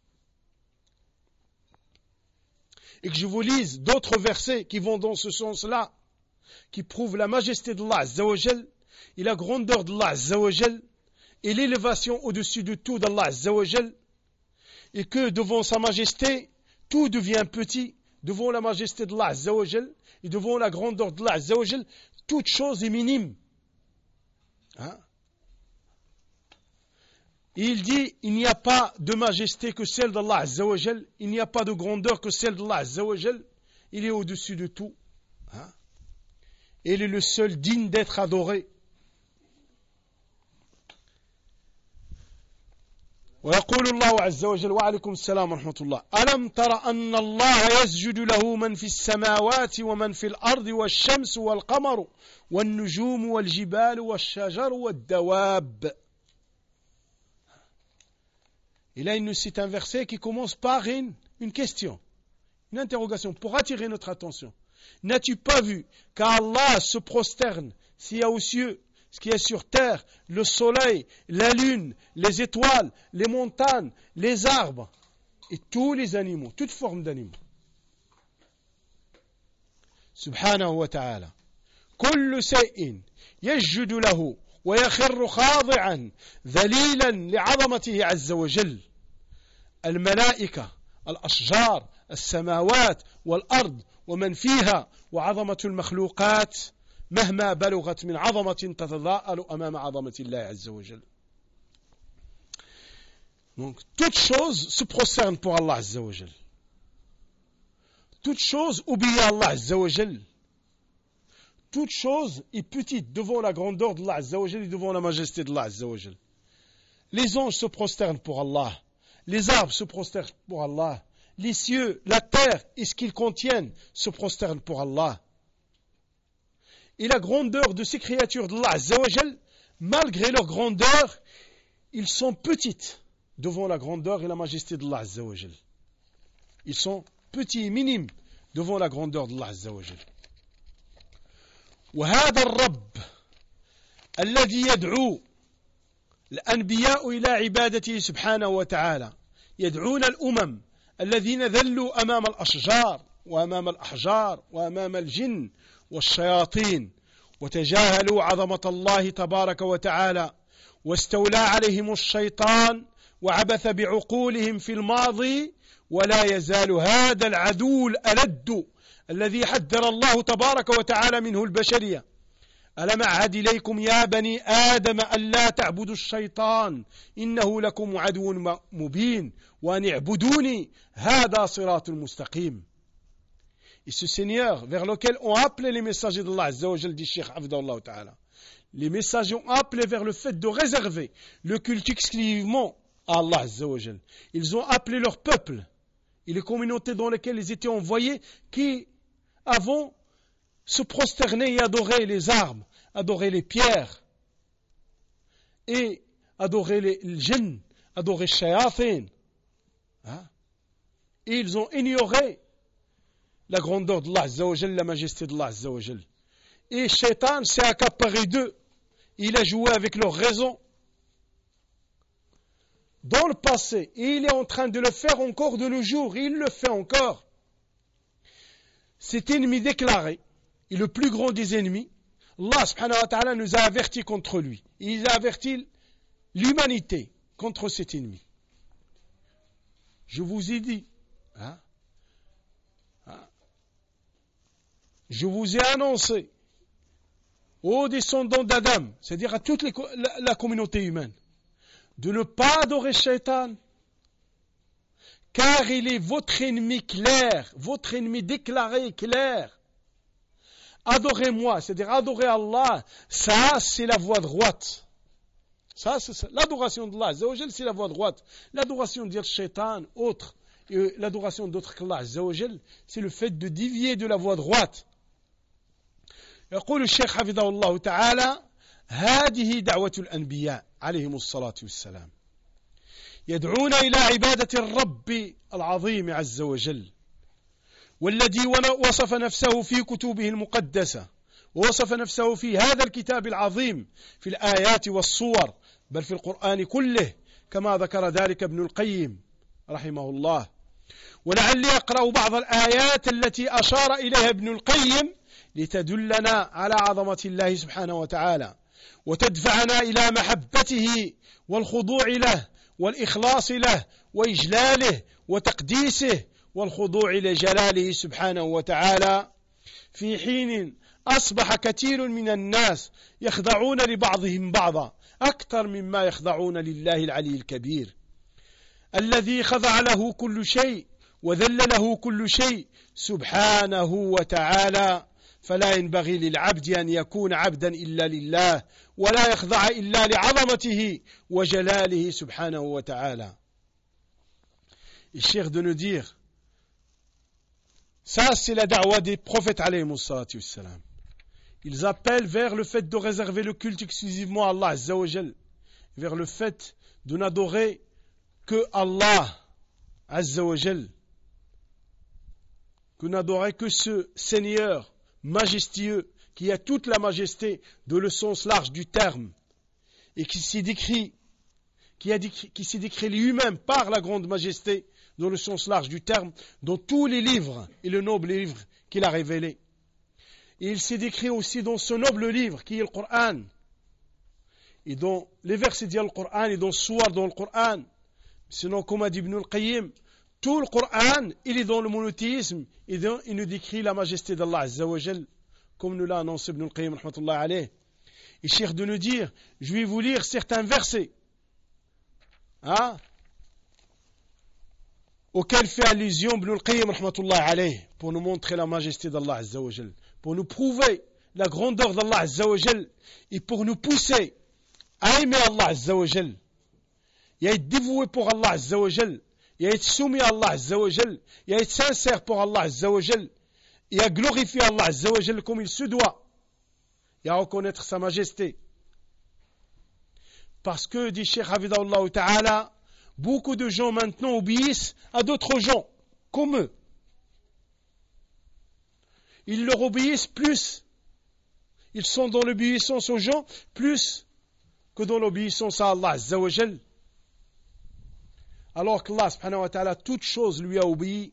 Et que je vous lise d'autres versets qui vont dans ce sens-là, qui prouvent la majesté d'Allah Azza wa Jal et la grandeur d'Allah Azza wa Jal et l'élévation au-dessus de tout d'Allah Azza wa Jal, et que devant sa majesté, tout devient petit, devant la majesté d'Allah Azza wa Jal et devant la grandeur d'Allah Azza wa Jal, toute chose est minime. Hein? Et il dit, il n'y a pas de majesté que celle d'Allah Azza wa Jal, il n'y a pas de grandeur que celle d'Allah Azza wa Jal, il est au-dessus de tout. Hein? Et il est le seul digne d'être adoré. ويقول الله عز وجل وعليكم السلام ورحمة الله ألم تر أن الله يسجد له من في السماوات ومن في الأرض والشمس والقمر والنجوم والجبال والشجر والدواب. Et là, il nous cite un verset qui commence par une question, une interrogation, pour attirer notre attention. N'as-tu pas vu qu'Allah se prosterne s'il y a aux cieux, ce qui est sur terre, le soleil, la lune, les étoiles, les montagnes, les arbres et tous les animaux, toute forme d'animaux. Subhanahu wa ta'ala. كل شيء يسجد له ويخر خاضعا ذليلا لعظمته عز وجل. الملائكة، الأشجار، السماوات والأرض ومن فيها وعظمة المخلوقات مهما بلغت من عظمة تتضاءل أمام عظمة الله عز وجل. Donc, toute chose se prosterne pour Allah Azza wa Jal. Toute chose oublie Allah Azza wa Jal. Toute chose est petite devant la grandeur d'Allah Azza wa Jal et devant la majesté d'Allah Azza wa Jal. Les anges se prosternent pour Allah. Les arbres se prosternent pour Allah. Les cieux, la terre et ce qu'ils contiennent se prosternent pour Allah. Et la grandeur de ces créatures d'Allah Azza wa Jal, malgré leur grandeur, ils sont petites devant la grandeur et la majesté d'Allah Azza wa Jal. Ils sont petits et minimes devant la grandeur d'Allah Azza wa Jal. وهذا الرب الذي يدعو الأنبياء إلى عبادته سبحانه وتعالى، يدعون الأمم الذين ذلوا أمام الأشجار وأمام الأحجار وأمام الجن والشياطين وتجاهلوا عظمة الله تبارك وتعالى، واستولى عليهم الشيطان وعبث بعقولهم في الماضي، ولا يزال هذا العدو الألد الذي حذر الله تبارك وتعالى منه البشرية. ألم أعهد إليكم يا بني آدم ألا تعبدوا الشيطان إنه لكم عدو مبين وأن اعبدوني هذا صراط مستقيم. Et ce Seigneur vers lequel ont appelé les messagers d'Allah Azza wa Jal, dit Cheikh Hafidahullah Ta'ala, les messagers ont appelé vers le fait de réserver le culte exclusivement à Allah Azza wa Jal. Ils ont appelé leur peuple et les communautés dans lesquelles ils étaient envoyés qui avant se prosterner et adorer les arbres, adorer les pierres et adorer les djinns, adorer les shayatin. Et ils ont ignoré la grandeur d'Allah Azza wa Jal, la majesté d'Allah Azza wa Jal. Et Shaitan s'est accaparé d'eux. Il a joué avec leur raison dans le passé. Et il est en train de le faire encore de nos jours. Il le fait encore. Cet ennemi déclaré est le plus grand des ennemis. Allah subhanahu wa ta'ala nous a avertis contre lui. Il a averti l'humanité contre cet ennemi. Je vous ai dit, je vous ai annoncé aux descendants d'Adam, c'est-à-dire à toute la communauté humaine, de ne pas adorer Shaitan, car il est votre ennemi clair, votre ennemi déclaré clair. adorez-moi, c'est-à-dire adorer Allah, ça c'est la voie droite. Ça, c'est l'adoration d'Allah Azza wa Jal, c'est la voie droite. L'adoration de Shaitan, autre, et l'adoration d'autres qu'Allah Azza wa Jal, c'est le fait de dévier de la voie droite. يقول الشيخ حفظه الله تعالى: هذه دعوة الأنبياء عليهم الصلاة والسلام، يدعون إلى عبادة الرب العظيم عز وجل، والذي وصف نفسه في كتبه المقدسة، ووصف نفسه في هذا الكتاب العظيم في الآيات والصور، بل في القرآن كله، كما ذكر ذلك ابن القيم رحمه الله. ولعلي أقرأ بعض الآيات التي أشار إليها ابن القيم لتدلنا على عظمة الله سبحانه وتعالى، وتدفعنا إلى محبته والخضوع له والإخلاص له وإجلاله وتقديسه والخضوع لجلاله سبحانه وتعالى، في حين أصبح كثير من الناس يخضعون لبعضهم بعضا أكثر مما يخضعون لله العلي الكبير، الذي خضع له كل شيء وذل له كل شيء سبحانه وتعالى. فلا ينبغي للعبد أن يكون عبدا إلا لله، ولا يخضع إلا لعظمته وجلاله سبحانه وتعالى. الشيخ de nous dire, ça c'est la da'wah des prophètes alayhimus salatu wassalam. Ils appellent vers le fait de réserver le culte exclusivement à Allah Azza wa Jal, vers le fait de n'adorer que Allah Azza wa Jal, que n'adorer que ce Seigneur majestueux qui a toute la majesté dans le sens large du terme et qui s'y décrit lui-même par la grande majesté dans le sens large du terme dans tous les livres et le noble livre qu'il a révélé. Et il s'est décrit aussi dans ce noble livre qui est le Coran et dans les versets du Coran et dans le soir dans le Coran. Sinon, comme a dit Ibn al-Qayyim, tout le Coran, il est dans le monothéisme et il nous décrit la majesté d'Allah Azza wa Jal, comme nous l'a annoncé Ibn al-Qayyim rahmatullah alayh. Et cher de nous dire, je vais vous lire certains versets auxquels fait allusion Ibn al-Qayyim rahmatullah alayh, pour nous montrer la majesté d'Allah Azza wa Jal, pour nous prouver la grandeur d'Allah Azza wa Jal et pour nous pousser à aimer Allah Azza wa Jal et à être dévoué pour Allah Azza wa Jal, et à être soumis à Allah Azza wa Jal, et à être sincère pour Allah Azza wa Jal, et à glorifier Allah Azza wa Jal comme il se doit, et à reconnaître sa majesté. Parce que, dit Cheikh Hafidahullah Ta'ala, beaucoup de gens maintenant obéissent à d'autres gens, comme eux. Ils leur obéissent plus. Ils sont dans l'obéissance aux gens plus que dans l'obéissance à Allah Azza wa Jal. Alors qu'Allah subhanahu wa ta'ala, toute chose lui a obéi.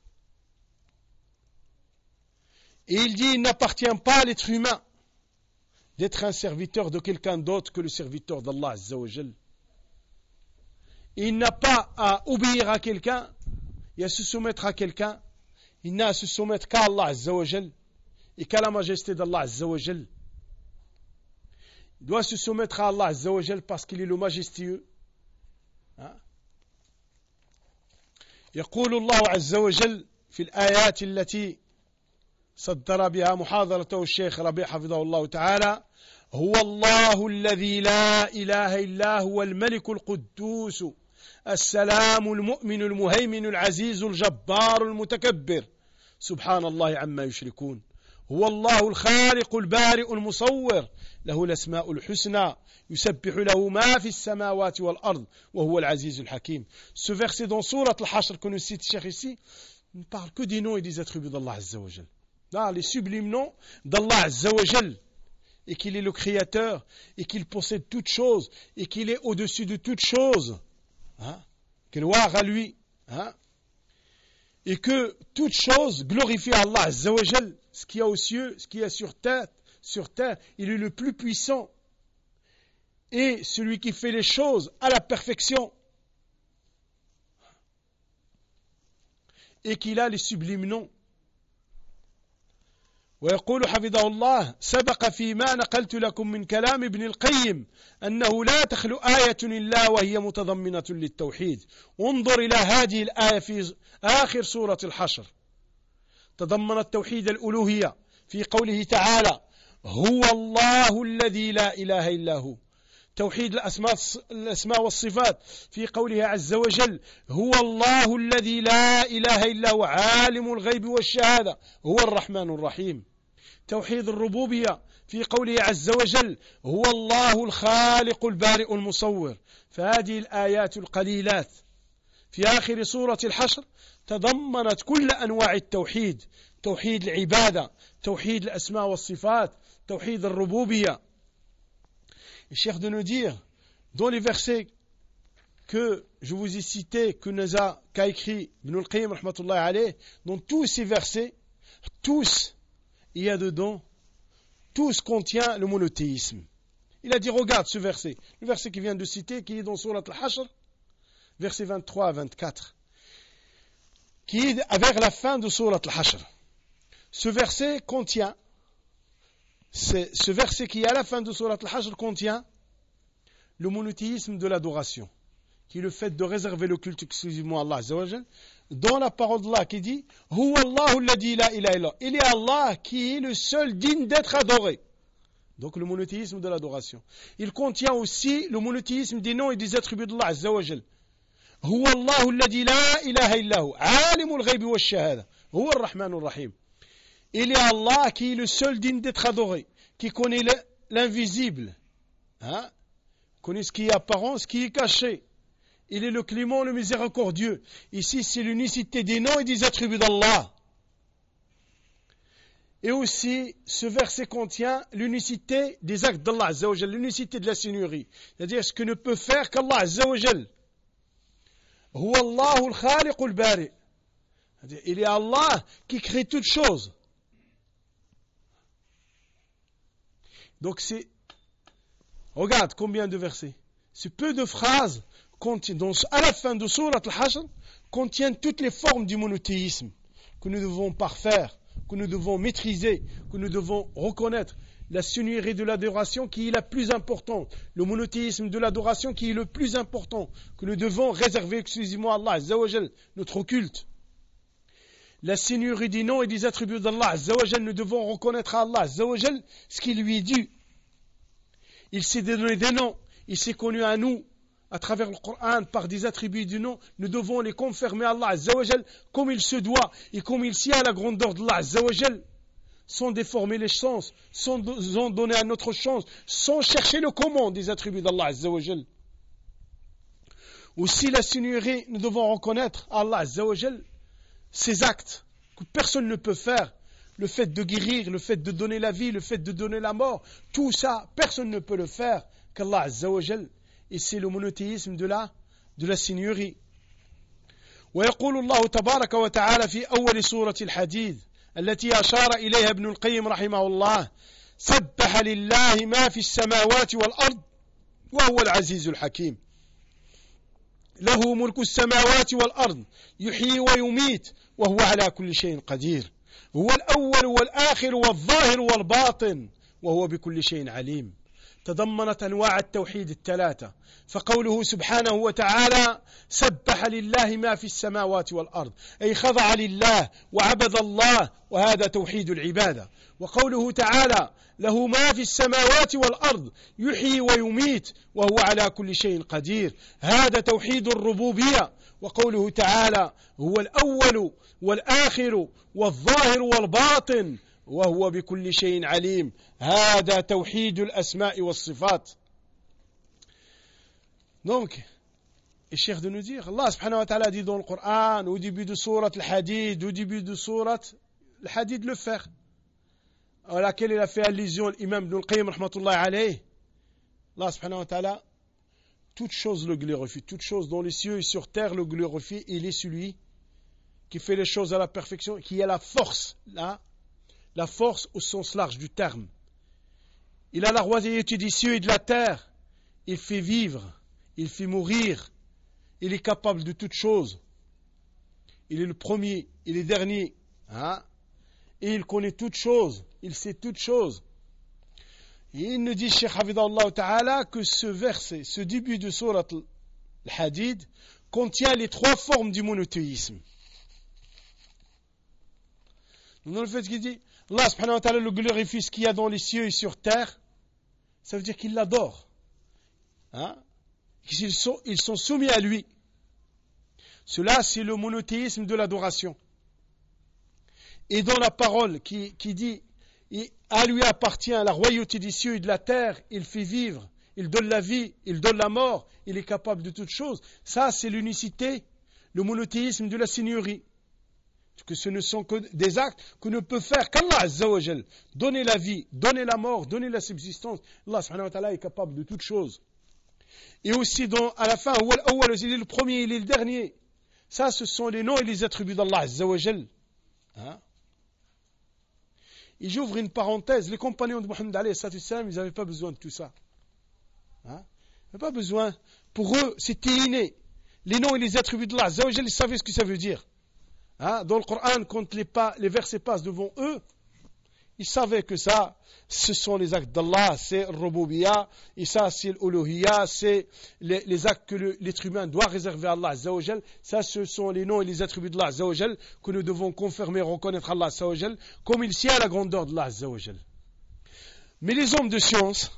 Et il dit, il n'appartient pas à l'être humain d'être un serviteur de quelqu'un d'autre que le serviteur d'Allah Azza wa Jal. Il n'a pas à obéir à quelqu'un et à se soumettre à quelqu'un. Il n'a à se soumettre qu'à Allah Azza wa Jal et qu'à la majesté d'Allah Azza wa Jal. Il doit se soumettre à Allah Azza wa Jal parce qu'il est le majestueux. يقول الله عز وجل في الآيات التي صدر بها محاضرته الشيخ ربيع حفظه الله تعالى: هو الله الذي لا إله إلا هو الملك القدوس السلام المؤمن المهيمن العزيز الجبار المتكبر سبحان الله عما يشركون. هو الله الخالق البارئ المصور له الأسماء الحسنى يسبح له ما في السماوات والأرض وهو العزيز الحكيم. Ce verset dans Surat al-Hashr que nous cite Cheikh ici ne parle que des noms et des attributs d'Allah Azza wa Jal. Là, les sublimes noms d'Allah Azza wa Jal, et qu'il est le créateur et qu'il possède toutes choses et qu'il est au-dessus de toutes choses. Gloire à lui. Et que toute chose glorifie Allah Azza wa Jal, ce qu'il y a aux cieux, ce qu'il y a sur terre, il est le plus puissant et celui qui fait les choses à la perfection et qu'il a les sublimes noms. ويقول حفظه الله: سبق فيما نقلت لكم من كلام ابن القيم أنه لا تخلو آية إلا وهي متضمنة للتوحيد. انظر إلى هذه الآية في آخر سورة الحشر، تضمنت توحيد الألوهية في قوله تعالى هو الله الذي لا إله إلا هو. توحيد الأسماء والصفات في قوله عز وجل هو الله الذي لا إله إلا هو عالم الغيب والشهادة هو الرحمن الرحيم. توحيد الربوبية في قوله عز وجل هو الله الخالق البارئ المصور. فهذه الآيات القليلات في آخر سورة الحشر تضمنت كل أنواع التوحيد، توحيد العبادة، توحيد الأسماء والصفات، توحيد الربوبية. Le cheikh de nous dire, dans les versets que je vous ai cités, qu'a écrit Ibn al-Qayyim, rahmatullahi alayh, dans tous ces versets, tous, il y a dedans, tous contient le monothéisme. Il a dit, regarde ce verset, le verset qu'il vient de citer, qui est dans Surat al-Hashr, versets 23 à 24, qui est vers la fin de Surat al-Hashr. Ce verset contient, ce verset qui est à la fin de Surat al-Hashr contient le monothéisme de l'adoration, qui est le fait de réserver le culte exclusivement à Allah Azza wa Jal, dans la parole d'Allah qui dit Huwa Allahu alladhi la ilaha illa. Il est Allah qui est le seul digne d'être adoré. Donc le monothéisme de l'adoration. Il contient aussi le monothéisme des noms et des attributs d'Allah Azza wa Jal. Huwa Allahu alladhi la ilaha illa hu alimul ghaybi wash shahada huwa ar-rahmanur rahim. Il est Allah qui est le seul digne d'être adoré, qui connaît l'invisible, connaît ce qui est apparent, ce qui est caché. Il est le clément, le miséricordieux. Ici, c'est l'unicité des noms et des attributs d'Allah. Et aussi, ce verset contient l'unicité des actes d'Allah Azza wa Jal, l'unicité de la Seigneurie. C'est-à-dire ce que ne peut faire qu'Allah Azza wa Jal. Huwa Allahu al-Khaliq al-Bari. Il est Allah qui crée toutes choses. Donc regarde combien de versets. Ce peu de phrases à la fin de Surat al-Hashr contiennent toutes les formes du monothéisme que nous devons parfaire, que nous devons maîtriser, que nous devons reconnaître. La seigneurie de l'adoration qui est la plus importante, le monothéisme de l'adoration qui est le plus important, que nous devons réserver exclusivement à Allah Azza wa Jal, notre culte. La seigneurie des noms et des attributs d'Allah Azza wa Jal, nous devons reconnaître à Allah Azza wa Jal ce qui lui est dû. Il s'est donné des noms, il s'est connu à nous à travers le Coran par des attributs du nom. Nous devons les confirmer à Allah Azza wa Jal comme il se doit et comme il s'y a la grandeur d'Allah Azza wa Jal, sans déformer les sens, sans donner à notre chance, sans chercher le comment des attributs d'Allah Azza wa Jal. Aussi la seigneurie, nous devons reconnaître à Allah Azza wa Jal ces actes que personne ne peut faire. Le fait de guérir, le fait de donner la vie, le fait de donner la mort, tout ça, personne ne peut le faire qu'Allah Azza wa Jal. Et c'est le monothéisme de la seigneurie. ويقول الله تبارك وتعالى في أول سورة الحديد التي أشار إليها ابن القيم رحمه الله سبح لله ما في السماوات والأرض وهو العزيز الحكيم له ملك السماوات والأرض يحيي ويميت وهو على كل شيء قدير هو الأول والآخر والظاهر والباطن وهو بكل شيء عليم. تضمنت أنواع التوحيد الثلاثة. فقوله سبحانه وتعالى سبح لله ما في السماوات والأرض أي خضع لله وعبد الله وهذا توحيد العبادة. وقوله تعالى له ما في السماوات والأرض يحيي ويميت وهو على كل شيء قدير هذا توحيد الربوبية. وقوله تعالى هو الأول والآخر والظاهر والباطن وهو بكل شيء عليم هذا توحيد الأسماء والصفات. Donc, il cherche de nous dire, Allah subhanahu wa ta'ala dit dans le Coran, au début de Surat al-Hadid, au début de Surat al-Hadid, le fer, à laquelle il a fait allusion l'imam Ibn al-Qayyim rahmatullahi alayh. Allah subhanahu wa ta'ala, toute chose le glorifie, toute chose dans les cieux et sur terre le glorifie. Il est celui qui fait les choses à la perfection, qui a la force, la force au sens large du terme. Il a la royauté des cieux et de la terre. Il fait vivre, il fait mourir. Il est capable de toutes choses. Il est le premier, il est dernier. Et il connaît toutes choses. Il sait toutes choses. Et il nous dit, Cheikh Hafidahullah Ta'ala, que ce verset, ce début de Surat al-Hadid, contient les trois formes du monothéisme. Dans le fait qu'il dit, Allah subhanahu wa ta'ala le glorifie ce qu'il y a dans les cieux et sur terre, ça veut dire qu'il l'adore. Hein? Ils sont soumis à lui. Cela, c'est le monothéisme de l'adoration. Et dans la parole qui dit, à lui appartient la royauté des cieux et de la terre, il fait vivre, il donne la vie, il donne la mort, il est capable de toutes choses. Ça, c'est l'unicité, le monothéisme de la seigneurie. Que ce ne sont que des actes que ne peut faire qu'Allah Azza wa Jal. Donner la vie, donner la mort, donner la subsistance. Allah subhanahu wa ta'ala est capable de toutes choses. Et aussi à la fin, il est le premier, il est le dernier. Ça, ce sont les noms et les attributs d'Allah Azza wa Jal. Hein? Et j'ouvre une parenthèse. Les compagnons de Muhammad alayhi salam, ils n'avaient pas besoin de tout ça. Hein? Ils n'avaient pas besoin. Pour eux, c'était inné. Les noms et les attributs d'Allah Azza wa Jal, ils savaient ce que ça veut dire. Hein? Dans le Coran, quand les versets passent devant eux, ils savaient que ça, ce sont les actes d'Allah, c'est Rububiya, et ça, c'est l'Uluhiya, c'est les actes que l'être humain doit réserver à Allah Azza wa Jal. Ça, ce sont les noms et les attributs d'Allah Azza wa Jal que nous devons confirmer, reconnaître Allah Azza wa Jal, comme il sait à la grandeur d'Allah Azza wa Jal. Mais les hommes de science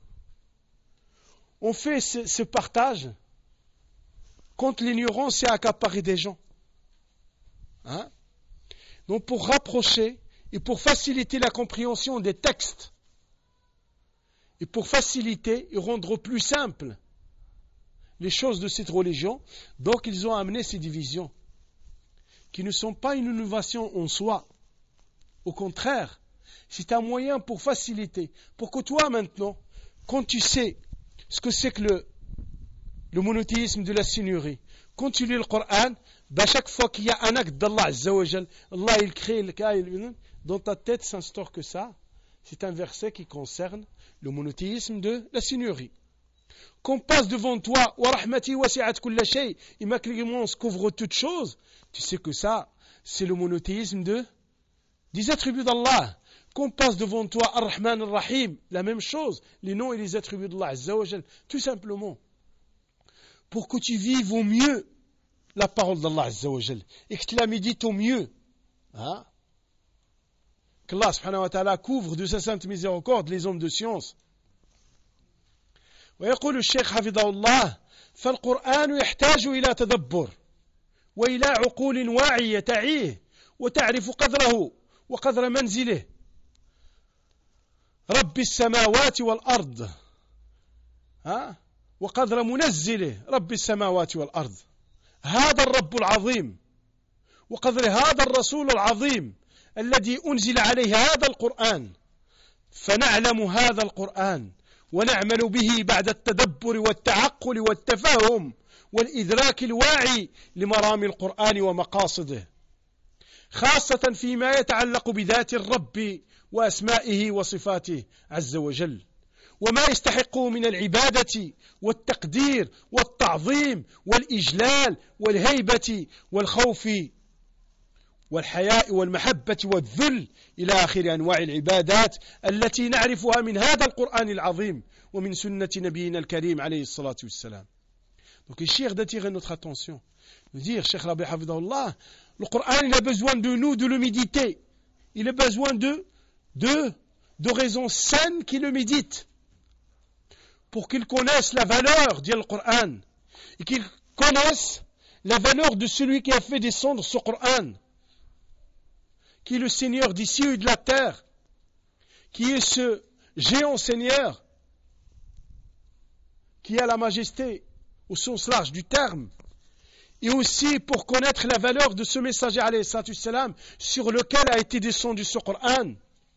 ont fait ce partage quand l'ignorance s'est accaparée des gens. Hein? Donc pour rapprocher et pour faciliter la compréhension des textes et pour faciliter et rendre plus simple les choses de cette religion, donc ils ont amené ces divisions qui ne sont pas une innovation en soi. Au contraire, c'est un moyen pour faciliter, pour que toi maintenant, quand tu sais ce que c'est que le monothéisme de la seigneurie, quand tu lis le Coran, chaque fois qu'il y a un acte d'Allah Azza wa Jal, Allah il crée le cas, dans ta tête s'instaure que ça, c'est un verset qui concerne le monothéisme de la seigneurie. Qu'on passe devant toi, wa rahmati wasi'at kulla shay, et ma clémence couvre toutes choses, tu sais que ça, c'est le monothéisme des attributs d'Allah. Qu'on passe devant toi, Ar-Rahman Ar-Rahim, la même chose, les noms et les attributs d'Allah Azza wa Jal, tout simplement. Pour que tu vives au mieux la parole d'Allah Azza wa Jal, et que tu la médites au mieux. Hein? Qu'Allah subhanahu wa ta'ala couvre de sa sainte miséricorde les hommes de science. ويقول الشيخ حفظه الله فالقرآن يحتاج إلى تدبر وإلى عقول واعية تعيه وتعرف قدره وقدر منزله رب السماوات والأرض وقدر منزله رب السماوات والأرض هذا الرب العظيم وقدر هذا الرسول العظيم الذي أنزل عليه هذا القرآن فنعلم هذا القرآن ونعمل به بعد التدبر والتعقل والتفهم والإدراك الواعي لمرام القرآن ومقاصده خاصة فيما يتعلق بذات الرب وأسمائه وصفاته عز وجل وما يستحقه من العبادة والتقدير والتعظيم والإجلال والهيبة والخوف والحياء والمحبة والذل إلى آخر أنواع العبادات التي نعرفها من هذا القرآن العظيم ومن سنة نبينا الكريم عليه الصلاة والسلام. Donc il cherche d'attirer notre attention, de dire, Cheikh Rabi Hafidahullah, le Coran il a besoin de nous, de le méditer. Il a besoin de raisons saines qui le méditent, pour qu'ils connaissent la valeur du Coran, et qu'ils connaissent la valeur de celui qui a fait descendre ce Coran, qui est le Seigneur des cieux et de la terre, qui est ce géant Seigneur, qui a la majesté au sens large du terme, et aussi pour connaître la valeur de ce messager alayhi salatu wassalam, sur lequel a été descendu ce Coran.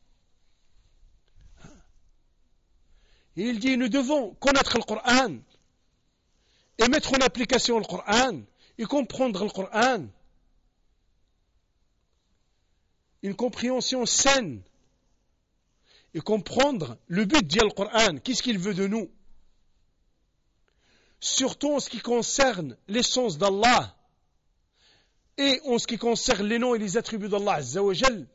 Et il dit, nous devons connaître le Coran, et mettre en application le Coran, et comprendre le Coran, une compréhension saine, et comprendre le but du Coran, qu'est-ce qu'il veut de nous, surtout en ce qui concerne l'essence d'Allah, et en ce qui concerne les noms et les attributs d'Allah Azza wa Jal,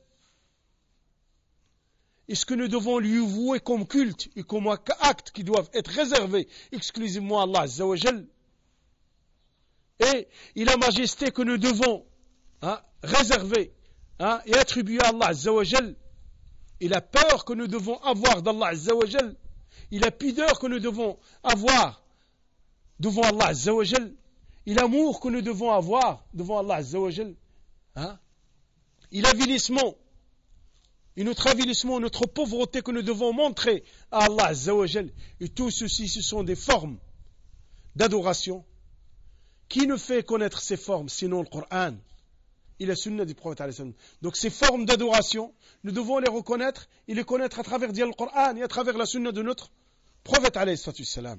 et ce que nous devons lui vouer comme culte, et comme actes qui doivent être réservés exclusivement à Allah Azza wa Jal, et la majesté que nous devons réserver et attribué à Allah Azza wa Jal. Et la peur que nous devons avoir d'Allah Azza wa Jal, et la pudeur que nous devons avoir devant Allah Azza wa Jal, et l'amour que nous devons avoir devant Allah Azza wa Jal, et l'avilissement, et notre avilissement, notre pauvreté que nous devons montrer à Allah Azza wa Jal. Et tout ceci, ce sont des formes d'adoration. Qui nous fait connaître ces formes sinon le Coran et la sunna du prophète alayhi salam. Donc ces formes d'adoration, nous devons les reconnaître et les connaître à travers le Coran et à travers la sunna de notre prophète alayhi salam.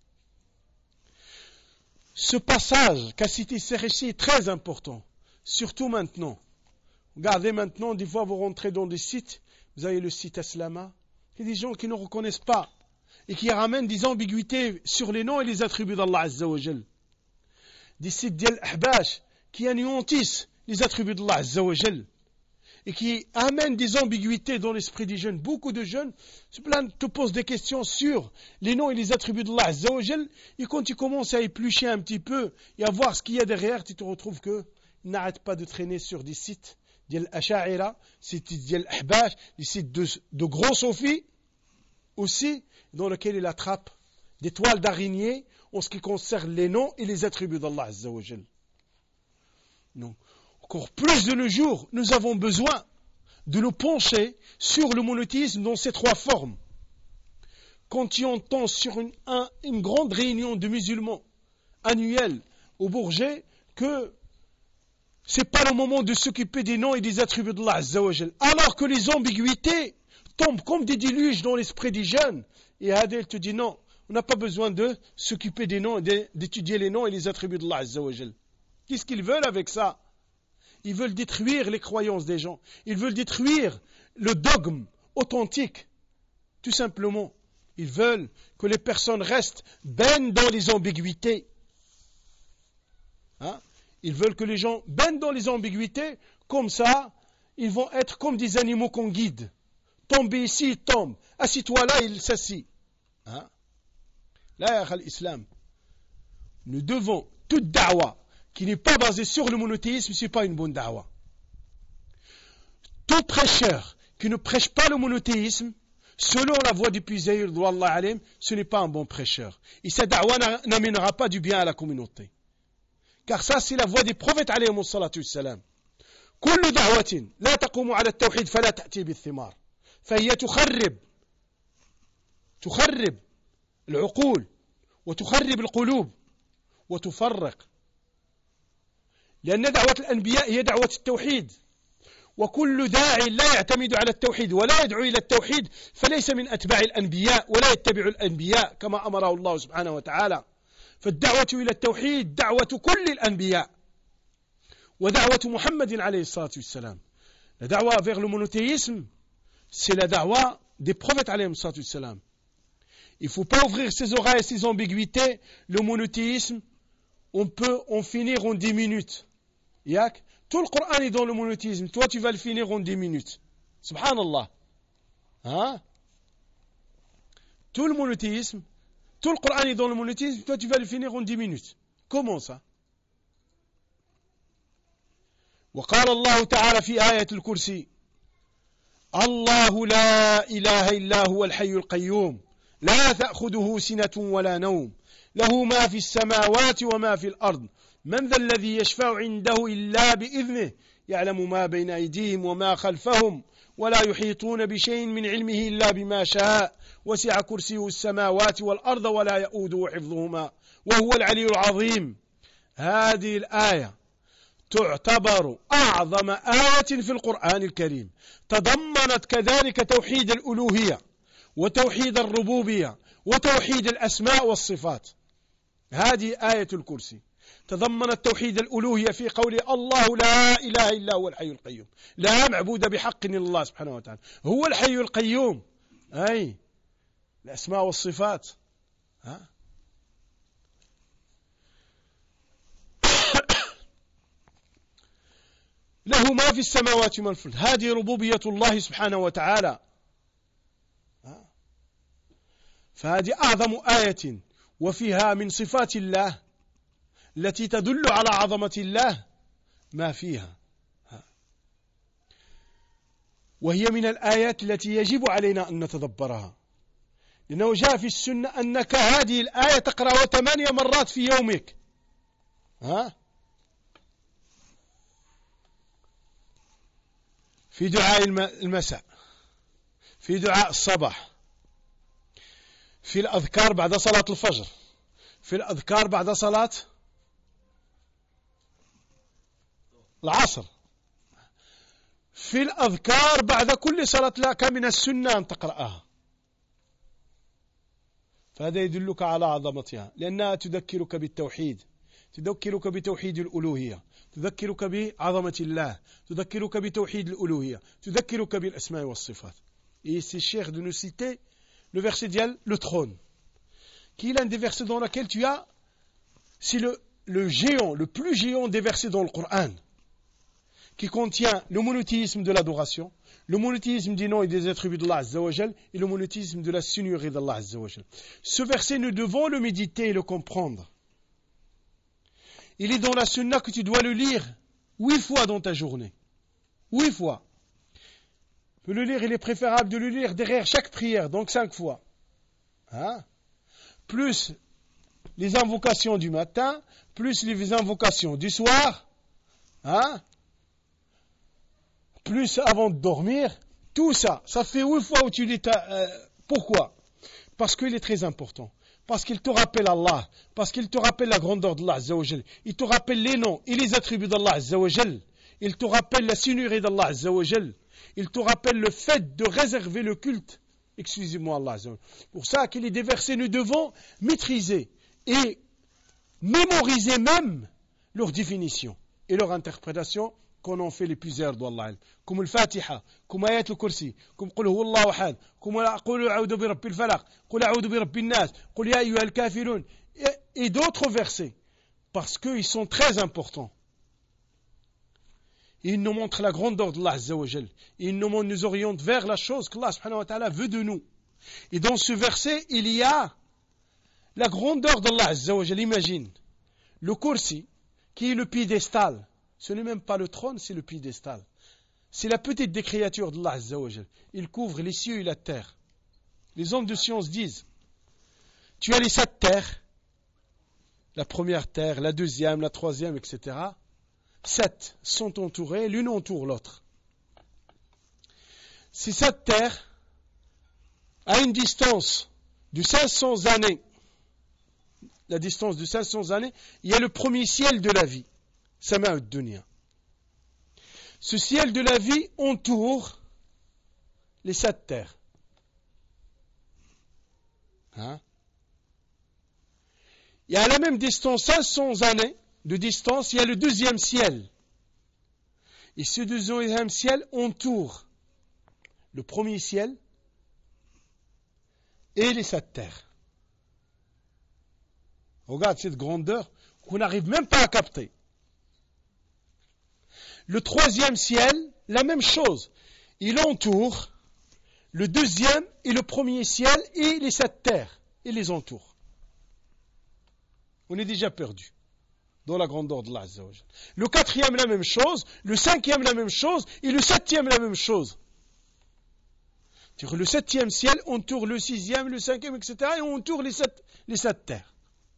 Ce passage qu'a cité Serechi est très important, surtout maintenant. Regardez maintenant, des fois vous rentrez dans des sites, vous avez le site Aslama, il y a des gens qui ne reconnaissent pas et qui ramènent des ambiguïtés sur les noms et les attributs d'Allah Azza wa Jal. Des sites d'Al-Ahbash qui anéantissent les attributs d'Allah Azza wa Jal et qui amènent des ambiguïtés dans l'esprit des jeunes. Beaucoup de jeunes te posent des questions sur les noms et les attributs d'Allah Azza wa Jal, et quand tu commences à éplucher un petit peu et à voir ce qu'il y a derrière, tu te retrouves qu'ils n'arrêtent pas de traîner sur des sites d'Al-Asha'ira, sites d'Al-Ahbash, des sites de gros sophis aussi, dans lesquels il attrape des toiles d'araignée en ce qui concerne les noms et les attributs d'Allah Azza wa Jal. Non. Encore plus de nos jours, nous avons besoin de nous pencher sur le monothéisme dans ces trois formes. Quand tu entends sur une grande réunion de musulmans annuelle au Bourget que c'est pas le moment de s'occuper des noms et des attributs d'Allah Azza wa Jal, alors que les ambiguïtés tombent comme des déluges dans l'esprit des jeunes, et Adel te dit non, on n'a pas besoin de s'occuper des noms, d'étudier les noms et les attributs d'Allah Azza wa Jal. Qu'est-ce qu'ils veulent avec ça? Ils veulent détruire les croyances des gens. Ils veulent détruire le dogme authentique. Tout simplement. Ils veulent que les personnes restent baignent dans les ambiguïtés. Ils veulent que les gens baignent dans les ambiguïtés. Comme ça, ils vont être comme des animaux qu'on guide. Tomber ici, il tombe. Assis-toi là, il s'assit. Là, l'islam. Nous devons, toute da'wa qui n'est pas basée sur le monothéisme, ce n'est pas une bonne da'wa. Tout prêcheur qui ne prêche pas le monothéisme, selon la voie du Puzaïr, ce n'est pas un bon prêcheur. Et sa da'wa n'amènera pas du bien à la communauté. Car ça, c'est la voie des prophètes alayhimu salatu wassalam. كل دعوة لا تقوم على التوحيد فلا تأتي بالثمار فهي تخرب العقول وتخرب القلوب وتفرق لأن دعوة الأنبياء هي دعوة التوحيد وكل داع لا يعتمد على التوحيد ولا يدعو إلى التوحيد فليس من أتباع الأنبياء ولا يتبع الأنبياء كما أمره الله سبحانه وتعالى فالدعوة إلى التوحيد دعوة كل الأنبياء ودعوة محمد عليه الصلاة والسلام. La da'wa vers le monothéisme, c'est la da'wa des prophètes alayhi الصلاة والسلام. Il ne faut pas ouvrir ses oreilles et ses ambiguïtés. Le monothéisme, on peut en finir en 10 minutes. Yak, tout le Coran est dans le monothéisme. Toi, tu vas le finir en 10 minutes. Subhanallah. Tout le monothéisme, tout le Coran est dans le monothéisme. Toi, tu vas le finir en 10 minutes. Comment ça? وقال الله تعالى في آية الكرسي الله لا إله إلا هو الحي القيوم لا تأخذه سنة ولا نوم له ما في السماوات وما في الأرض من ذا الذي يشفع عنده إلا بإذنه يعلم ما بين أيديهم وما خلفهم ولا يحيطون بشيء من علمه إلا بما شاء وسع كرسيه السماوات والأرض ولا يؤوده حفظهما وهو العلي العظيم. هذه الآية تعتبر أعظم آية في القرآن الكريم تضمنت كذلك توحيد الألوهية وتوحيد الربوبية وتوحيد الأسماء والصفات. هذه آية الكرسي تضمنت توحيد الألوهية في قول الله لا إله إلا هو الحي القيوم لا معبود بحق إلا الله سبحانه وتعالى هو الحي القيوم أي الأسماء والصفات له ما في السماوات وما في الأرض هذه ربوبية الله سبحانه وتعالى. فهذه أعظم آية وفيها من صفات الله التي تدل على عظمة الله ما فيها. وهي من الآيات التي يجب علينا أن نتدبرها، لأنه جاء في السنة أنك هذه الآية تقرأها 8 مرات في يومك. في دعاء المساء، في دعاء الصباح، في الأذكار بعد صلاة الفجر، في الأذكار بعد صلاة العصر، في الأذكار بعد كل صلاة لك من السنة أن تقرأها. فهذا يدلك على عظمتها، لأنها تذكرك بالتوحيد، تذكرك بتوحيد الألوهية، تذكرك بعظمة الله، تذكرك بتوحيد الألوهية، تذكرك بالأسماء والصفات. Et c'est cher de nous citer le verset d'Yal, le trône, qui est l'un des versets dans lequel tu as, c'est le géant, le plus géant des versets dans le Coran, qui contient le monothéisme de l'adoration, le monothéisme des noms et des attributs d'Allah Azza wa Jal, et le monothéisme de la seigneurie d'Allah Azza wa Jal. Ce verset, nous devons le méditer et le comprendre. Il est dans la sunna que tu dois le lire 8 fois dans ta journée. 8 fois. Le lire, il est préférable de le lire derrière chaque prière, donc 5 fois. Plus les invocations du matin, plus les invocations du soir, plus avant de dormir, tout ça, ça fait 8 fois où tu lis pourquoi? Parce qu'il est très important. Parce qu'il te rappelle Allah, parce qu'il te rappelle la grandeur d'Allah Azza wa Jal. Il te rappelle les noms et les attributs d'Allah Azza wa Jal. Il te rappelle la seigneurie d'Allah Azza wa Jal. Il te rappelle le fait de réserver le culte exclusivement à Allah Azza wa Jal. Pour ça qu'il est des versets, nous devons maîtriser et mémoriser même leur définition et leur interprétation qu'on en fait les plusieurs d'Allah. Comme le Fatiha, comme Ayat al-Kursi, comme Qul huwa Allahu ahad, comme Qul a'udhu bi rabbil falaq, Qul a'udhu bi rabbin nas, Qul ya ayyuhal kafirun, et d'autres versets, parce qu'ils sont très importants. Ils nous montrent la grandeur d'Allah Azza wa Jal. Ils nous orientent vers la chose qu'Allah subhanahu wa ta'ala veut de nous. Et dans ce verset, il y a la grandeur d'Allah Azza wa Jal. Imagine, le Kursi, qui est le piédestal. Ce n'est même pas le trône, c'est le piédestal. C'est la petite des créatures d'Allah Azza wa Jal. Il couvre les cieux et la terre. Les hommes de science disent, tu as les 7 terres, la première terre, la deuxième, la troisième, etc. 7 sont entourées, l'une entoure l'autre. Ces 7 terres, à une distance de 500 années, la distance de 500 années, il y a le premier ciel de la vie. Sama ad-dunya. Ce ciel de la vie entoure les 7 terres. Et à la même distance, 500 années de distance, il y a le deuxième ciel. Et ce deuxième ciel entoure le premier ciel et les 7 terres. Regarde cette grandeur qu'on n'arrive même pas à capter. Le troisième ciel, la même chose. Il entoure le deuxième et le premier ciel et les 7 terres. Il les entoure. On est déjà perdu dans la grandeur de Allah Azza wa Jal. Le 4e, la même chose. Le 5e, la même chose. Et le 7e, la même chose. Le 7e ciel entoure le 6e, le 5e, etc. Et on entoure les 7 terres.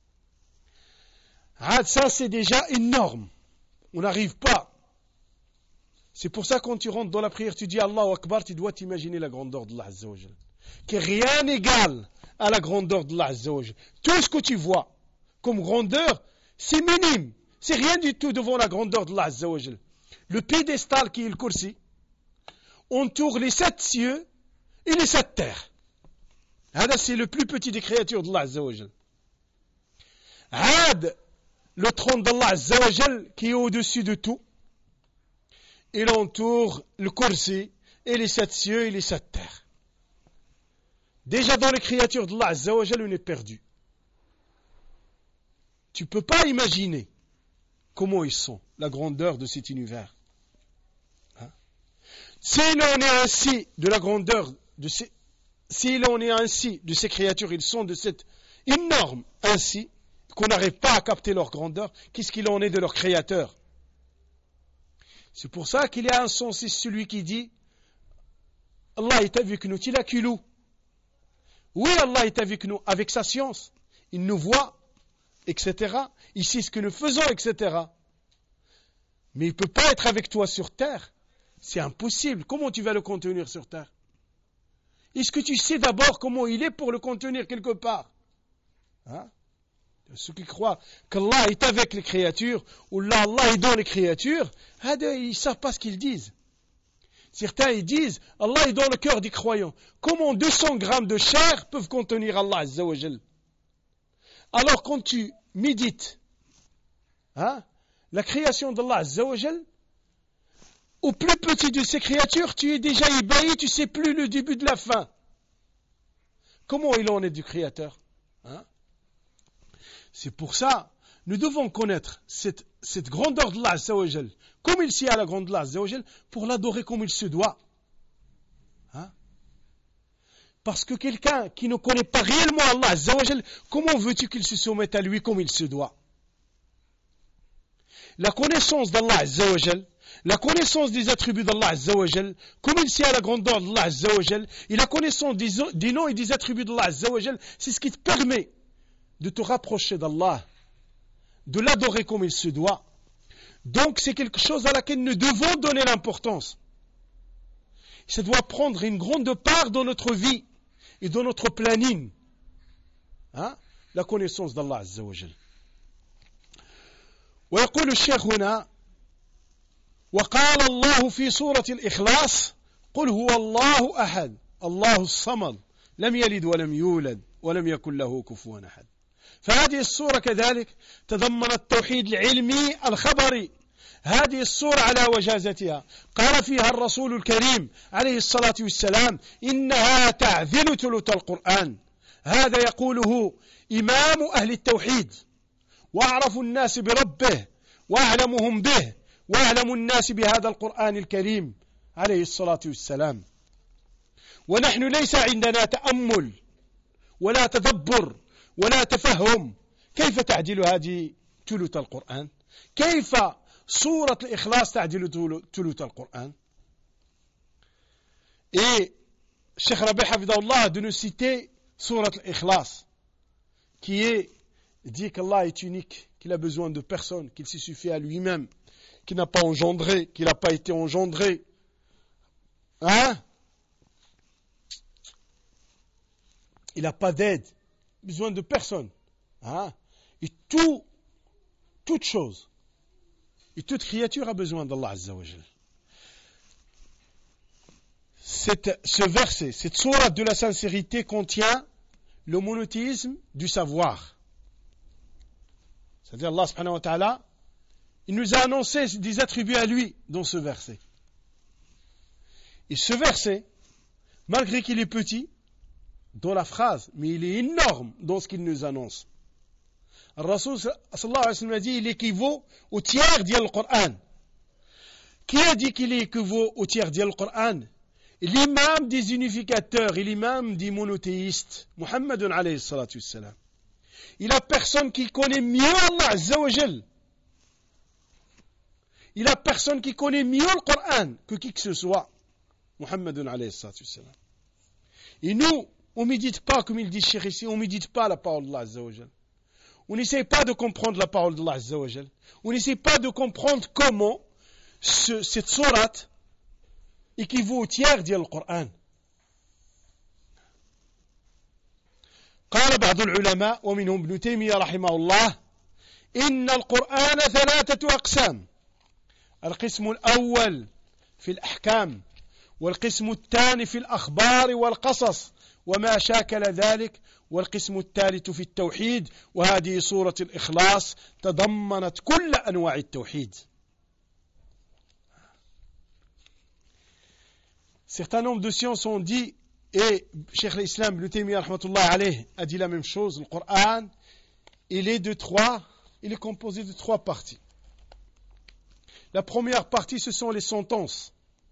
Ça, c'est déjà énorme. On n'arrive pas. C'est pour ça quand tu rentres dans la prière, tu dis Allahu Akbar, tu dois t'imaginer la grandeur d'Allah Azza wa Jal. Que rien n'égale à la grandeur d'Allah Azza wa Jal. Tout ce que tu vois comme grandeur, c'est minime. C'est rien du tout devant la grandeur d'Allah Azza wa Jal. Le piédestal qui est le Kursi entoure les 7 cieux et les 7 terres. C'est le plus petit des créatures d'Allah Azza wa Jal. Le trône d'Allah Azza wa Jal qui est au-dessus de tout. Il entoure le Kursi et les 7 cieux et les 7 terres. Déjà dans les créatures d'Allah Azza wa Jal, on est perdu. Tu ne peux pas imaginer comment ils sont, la grandeur de cet univers. Si l'on est ainsi de la grandeur de si l'on est ainsi de ces créatures, ils sont de cette énorme ainsi, qu'on n'arrive pas à capter leur grandeur, qu'est-ce qu'il en est de leur créateur? C'est pour ça qu'il y a un sens, c'est celui qui dit Allah est avec nous, tilakilou. Oui, Allah est avec nous, avec sa science. Il nous voit, etc. Il sait ce que nous faisons, etc. Mais il ne peut pas être avec toi sur terre. C'est impossible. Comment tu vas le contenir sur terre? Est-ce que tu sais d'abord comment il est pour le contenir quelque part? Hein? Ceux qui croient qu'Allah est avec les créatures, ou là Allah est dans les créatures, ils ne savent pas ce qu'ils disent. Certains ils disent, Allah est dans le cœur des croyants. Comment 200 grammes de chair peuvent contenir Allah Azza wa Jal? Alors quand tu médites, la création d'Allah Azza wa Jal, au plus petit de ces créatures, tu es déjà ébahi, tu ne sais plus le début de la fin. Comment il en est du Créateur? C'est pour ça, nous devons connaître cette grandeur d'Allah Azza wa Jal, comme il sait à la grandeur d'Allah Azza wa Jal, pour l'adorer comme il se doit. Parce que quelqu'un qui ne connaît pas réellement Allah Azza wa Jal, comment veux-tu qu'il se soumette à lui comme il se doit? La connaissance d'Allah Azza wa Jal, la connaissance des attributs d'Allah Azza wa Jal, comme il sait à la grandeur d'Allah Azza wa Jal, et la connaissance des noms et des attributs d'Allah Azza wa Jal, c'est ce qui te permet de te rapprocher d'Allah, de l'adorer comme il se doit. Donc c'est quelque chose à laquelle nous devons donner l'importance. Ça doit prendre une grande part dans notre vie et dans notre planning. La connaissance d'Allah Azza wa Jal. ويقول الشيخ هنا وقال الله في سورة الإخلاص قل هو الله أحد الله الصمد لم يلد ولم يولد ولم يكن له كفوا أحد. فهذه السورة كذلك تضمنت التوحيد العلمي الخبري. هذه السورة على وجازتها قال فيها الرسول الكريم عليه الصلاة والسلام إنها تعذل ثلث القرآن. هذا يقوله إمام أهل التوحيد وأعرف الناس بربه وأعلمهم به وأعلم الناس بهذا القرآن الكريم عليه الصلاة والسلام. ونحن ليس عندنا تأمل ولا تدبر ولا تفهم. كيف تعدل هذه ثلث القرآن؟ كيف سورة الإخلاص تعدل ثلث القرآن؟ Et Cheikh Rabi Hafidahullah de nous citer Surat al-Ikhlas, qui dit qu'Allah est unique, qu'il a besoin de personne, qu'il s'y suffit à lui-même, qu'il n'a pas engendré, qu'il n'a pas été engendré. Il n'a pas d'aide, besoin de personne. Et toute chose, et toute créature a besoin d'Allah Azza wa Jal. Ce verset, cette sourate de la sincérité contient le monothéisme du savoir. C'est-à-dire Allah subhanahu wa ta'ala, il nous a annoncé des attributs à lui dans ce verset. Et ce verset, malgré qu'il est petit dans la phrase, mais il est énorme dans ce qu'il nous annonce. Le Rasoul sallallahu alayhi wa sallam a dit il équivaut au tiers du Coran. Qui a dit qu'il équivaut au tiers du Coran? L'imam des unificateurs et l'imam des monothéistes, Muhammad alayhi salatu wassalam. Il a personne qui connaît mieux Allah Azza wa Jal. Il a personne qui connaît mieux le Coran que qui que ce soit. Muhammad alayhi salatu wassalam. Et nous, on ne médite pas, comme il dit Cheikh ici, on ne médite pas la parole d'Allah Azza wa Jal. On n'essaie pas de comprendre la parole d'Allah Azza wa Jal. On n'essaie pas de comprendre comment cette sourate équivaut au tiers du Coran. قال بعض العلماء ومنهم ابن تيمية رحمه الله إن القرآن 3 أقسام. القسم الأول في الأحكام والقسم الثاني في الأخبار والقصص وما شاكل ذلك والقسم الثالث في التوحيد وهذه سورة الإخلاص تضمنت كل أنواع التوحيد. Certains nombres de sciences ont dit, et Cheikh l'Islam Ibn Taymiyyah rahmatullah alayh a dit la même chose, le Coran, il est composé de 3 parties. La première partie, ce sont les sentences.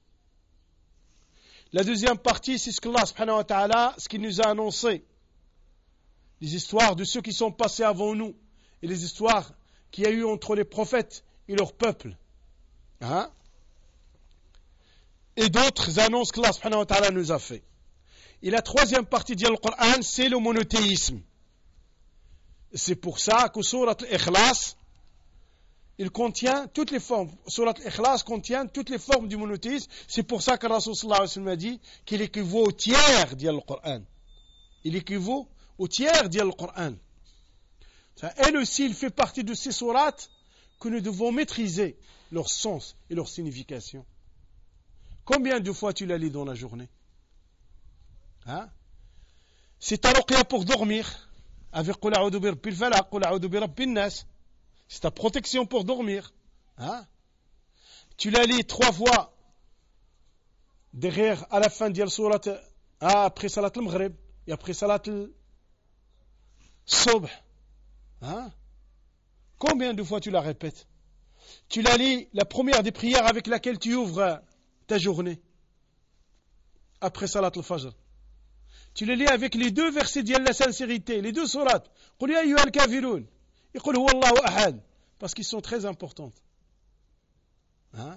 La deuxième partie, c'est ce qu'Allah subhanahu wa ta'ala, ce qu'il nous a annoncé. Les histoires de ceux qui sont passés avant nous, et les histoires qu'il y a eu entre les prophètes et leur peuple. et d'autres annonces qu'Allah subhanahu wa ta'ala nous a fait. Et la troisième partie du Coran, c'est le monothéisme. C'est pour ça que Surat al-Ikhlas, il contient toutes les formes. Surat al-Ikhlas contient toutes les formes du monothéisme. C'est pour ça que Rasul sallallahu alayhi wa sallam a dit qu'il équivaut au tiers du Coran. Il équivaut au tiers du Coran. Elle aussi, il fait partie de ces sourates que nous devons maîtriser leur sens et leur signification. Combien de fois tu la lis dans la journée? Hein? C'est ta ruqya pour dormir. Avec Qul a'udhu bi rabbil falaq, Qul a'udhu bi rabbin nas. C'est ta protection pour dormir. Hein? Tu la lis 3 fois derrière, à la fin de la sourate, après salat al-maghrib et après salat al-subh. Hein? Combien de fois tu la répètes? Tu la lis, la première des prières avec laquelle tu ouvres ta journée. Après salat al-fajr. Tu les lis avec les 2 versets de la sincérité, les 2 sourates. Qul ya ayyuhal kafirun. Et Qul huwa Allahu ahad. Parce qu'ils sont très importantes. Hein?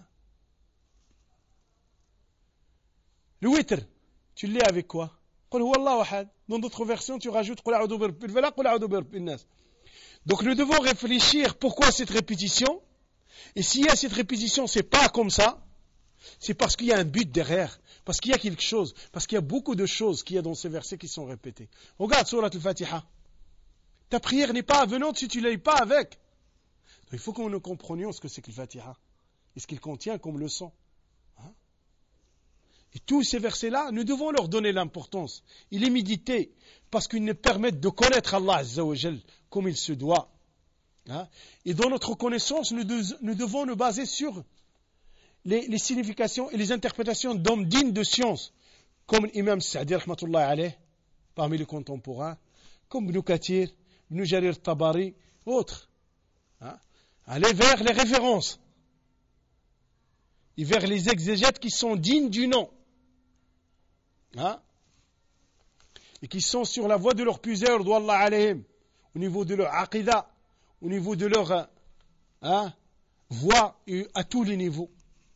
Le witr, tu le lis avec quoi? Qul huwa Allahu ahad. Dans d'autres versions, tu rajoutes Qul a'udhu bi rabbil falaq, Qul a'udhu bi rabbin nas. Donc nous devons réfléchir pourquoi cette répétition. Et s'il y a cette répétition, c'est pas comme ça. C'est parce qu'il y a un but derrière. Parce qu'il y a quelque chose. Parce qu'il y a beaucoup de choses qu'il y a dans ces versets qui sont répétés. Regarde Surat al-Fatiha. Ta prière n'est pas avenante si tu ne l'as pas avec. Donc, il faut que nous comprenions ce que c'est que le Fatiha. Et ce qu'il contient comme leçon. Hein? Et tous ces versets-là, nous devons leur donner l'importance. Et les méditer. Parce qu'ils nous permettent de connaître Allah Azza wa Jal comme il se doit. Hein? Et dans notre connaissance, nous devons nous baser sur les significations et les interprétations d'hommes dignes de science, comme l'imam Sa'di rahmatullahi alayh, parmi les contemporains, comme Ibn Kathir, Ibn Jarir Tabari, autres. Hein? Aller vers les références et vers les exégètes qui sont dignes du nom. Hein? Et qui sont sur la voie de leur plusieurs, d'Allah alayhim, au niveau de leur aqidah, au niveau de leur voie et à tous les niveaux.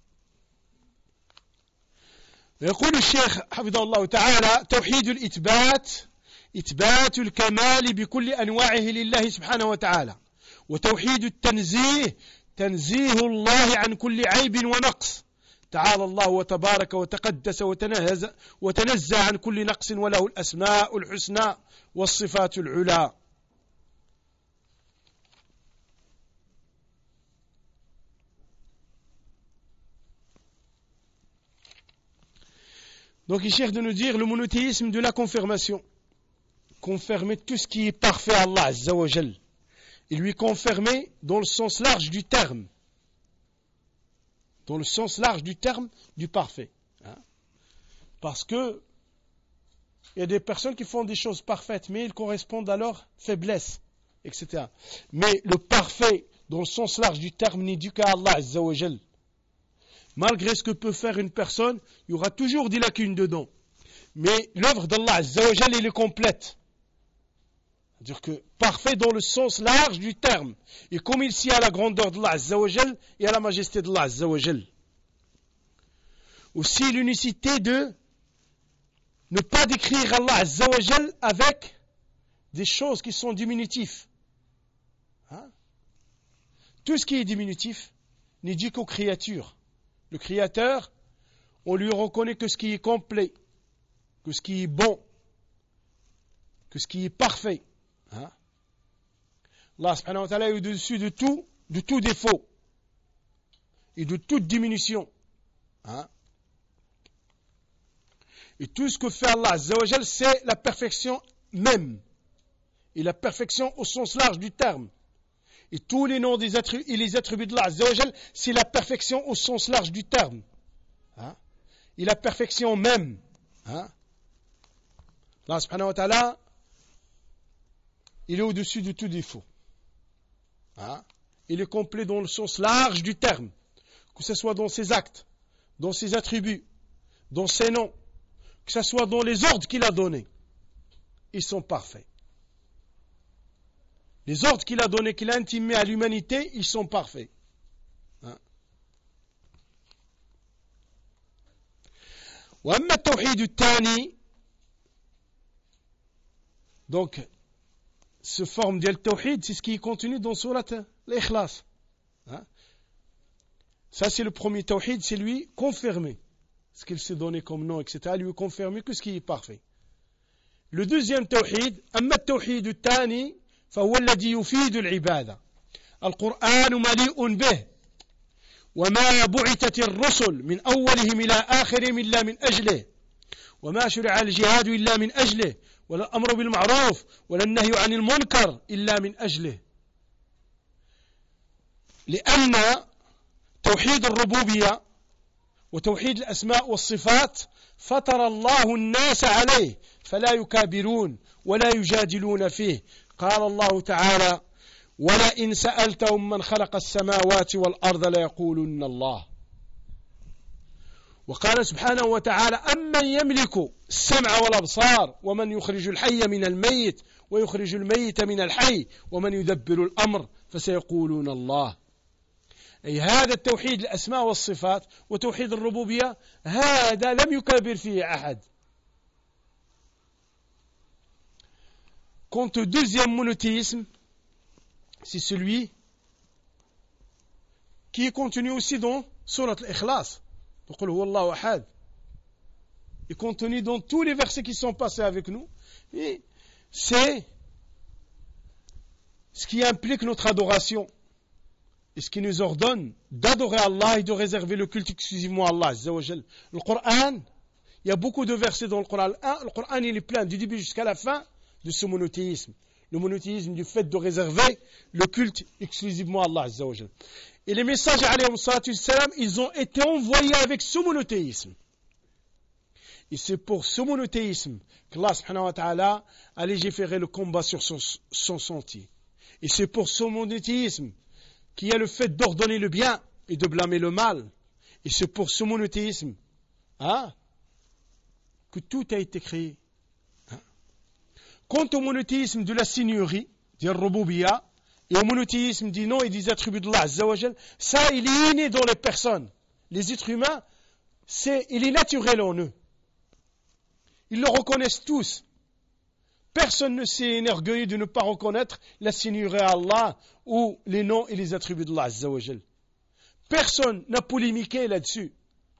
يقول الشيخ حفظه الله تعالى توحيد الإثبات إثبات الكمال بكل أنواعه لله سبحانه وتعالى وتوحيد التنزيه تنزيه الله عن كل عيب ونقص تعالى الله وتبارك وتقدس وتنزه عن كل نقص وله الأسماء الحسنى والصفات العلى. Donc il cherche de nous dire le monothéisme de la confirmation. Confirmer tout ce qui est parfait à Allah Azza wa Jal. Et lui confirmer dans le sens large du terme. Dans le sens large du terme du parfait. Hein? Parce que il y a des personnes qui font des choses parfaites, mais ils correspondent à leur faiblesse, etc. Mais le parfait, dans le sens large du terme, n'est dû qu'à Allah Azza wa Jal. Malgré ce que peut faire une personne, il y aura toujours des lacunes dedans. Mais l'œuvre d'Allah Azza wa Jal, elle est complète. C'est-à-dire que parfait dans le sens large du terme. Et comme il s'y a la grandeur d'Allah Azza wa Jal et à la majesté d'Allah Azza wa Jal. Aussi l'unicité de ne pas décrire Allah Azza wa Jal avec des choses qui sont diminutives. Hein? Tout ce qui est diminutif n'est dû qu'aux créatures. Le Créateur, on lui reconnaît que ce qui est complet, que ce qui est bon, que ce qui est parfait. Hein? Allah subhanahu wa ta'ala est au-dessus de tout défaut et de toute diminution. Hein? Et tout ce que fait Allah Azza wa Jal, c'est la perfection même. Et la perfection au sens large du terme. Et tous les noms des attributs et les attributs de Allah Azza wa Jal, c'est la perfection au sens large du terme. Hein? Et la perfection même. Hein? Allah subhanahu wa ta'ala, il est au-dessus de tout défaut. Hein? Il est complet dans le sens large du terme. Que ce soit dans ses actes, dans ses attributs, dans ses noms, que ce soit dans les ordres qu'il a donnés. Ils sont parfaits. Les ordres qu'il a donnés, qu'il a intimés à l'humanité, ils sont parfaits. Hein? وأما التوحيد الثاني donc ce forme de tawhid c'est ce qui est contenu dans surat l'Ikhlas. Ça c'est le premier tawhid, c'est lui confirmer ce qu'il s'est donné comme nom, etc. lui confirmer que ce qui est parfait. Le deuxième tawhid, أما التوحيد الثاني فهو الذي يفيد العبادة. القرآن مليء به وما بعثت الرسل من أولهم إلى آخرهم إلا من أجله وما شرع الجهاد إلا من أجله ولا الأمر بالمعروف ولا النهي عن المنكر إلا من أجله. لأن توحيد الربوبية وتوحيد الأسماء والصفات فطر الله الناس عليه فلا يكابرون ولا يجادلون فيه. قال الله تعالى ولئن سألتهم من خلق السماوات والأرض ليقولن الله. وقال سبحانه وتعالى أمن يملك السمع والأبصار ومن يخرج الحي من الميت ويخرج الميت من الحي ومن يدبر الأمر فسيقولون الله. أي هذا التوحيد الأسماء والصفات وتوحيد الربوبية هذا لم يكابر فيه أحد. Quant au deuxième monothéisme, c'est celui qui est contenu aussi dans Surat al-Ikhlas. قل هو الله أحد. Il est contenu dans tous les versets qui sont passés avec nous. Et c'est ce qui implique notre adoration. Et ce qui nous ordonne d'adorer Allah et de réserver le culte exclusivement à Allah Azza wa Jal. Le Coran, il y a beaucoup de versets dans le Coran. Le Coran il est plein du début jusqu'à la fin de ce monothéisme. Le monothéisme du fait de réserver le culte exclusivement à Allah Azza wa Jal. Et les messages alayhi salam, ils ont été envoyés avec ce monothéisme. Et c'est pour ce monothéisme qu'Allah subhanahu wa ta'ala a légiféré le combat sur son sentier. Et c'est pour ce monothéisme qu'il y a le fait d'ordonner le bien et de blâmer le mal. Et c'est pour ce monothéisme que tout a été créé. Quant au monothéisme de la seigneurie, du Rububiya, et au monothéisme des noms et des attributs d'Allah Azza wa Jal, ça il est inné dans les personnes. Les êtres humains, il est naturel en eux. Ils le reconnaissent tous. Personne ne s'est énorgueilli de ne pas reconnaître la seigneurie à Allah ou les noms et les attributs d'Allah Azza wa Jal. Personne n'a polémiqué là-dessus.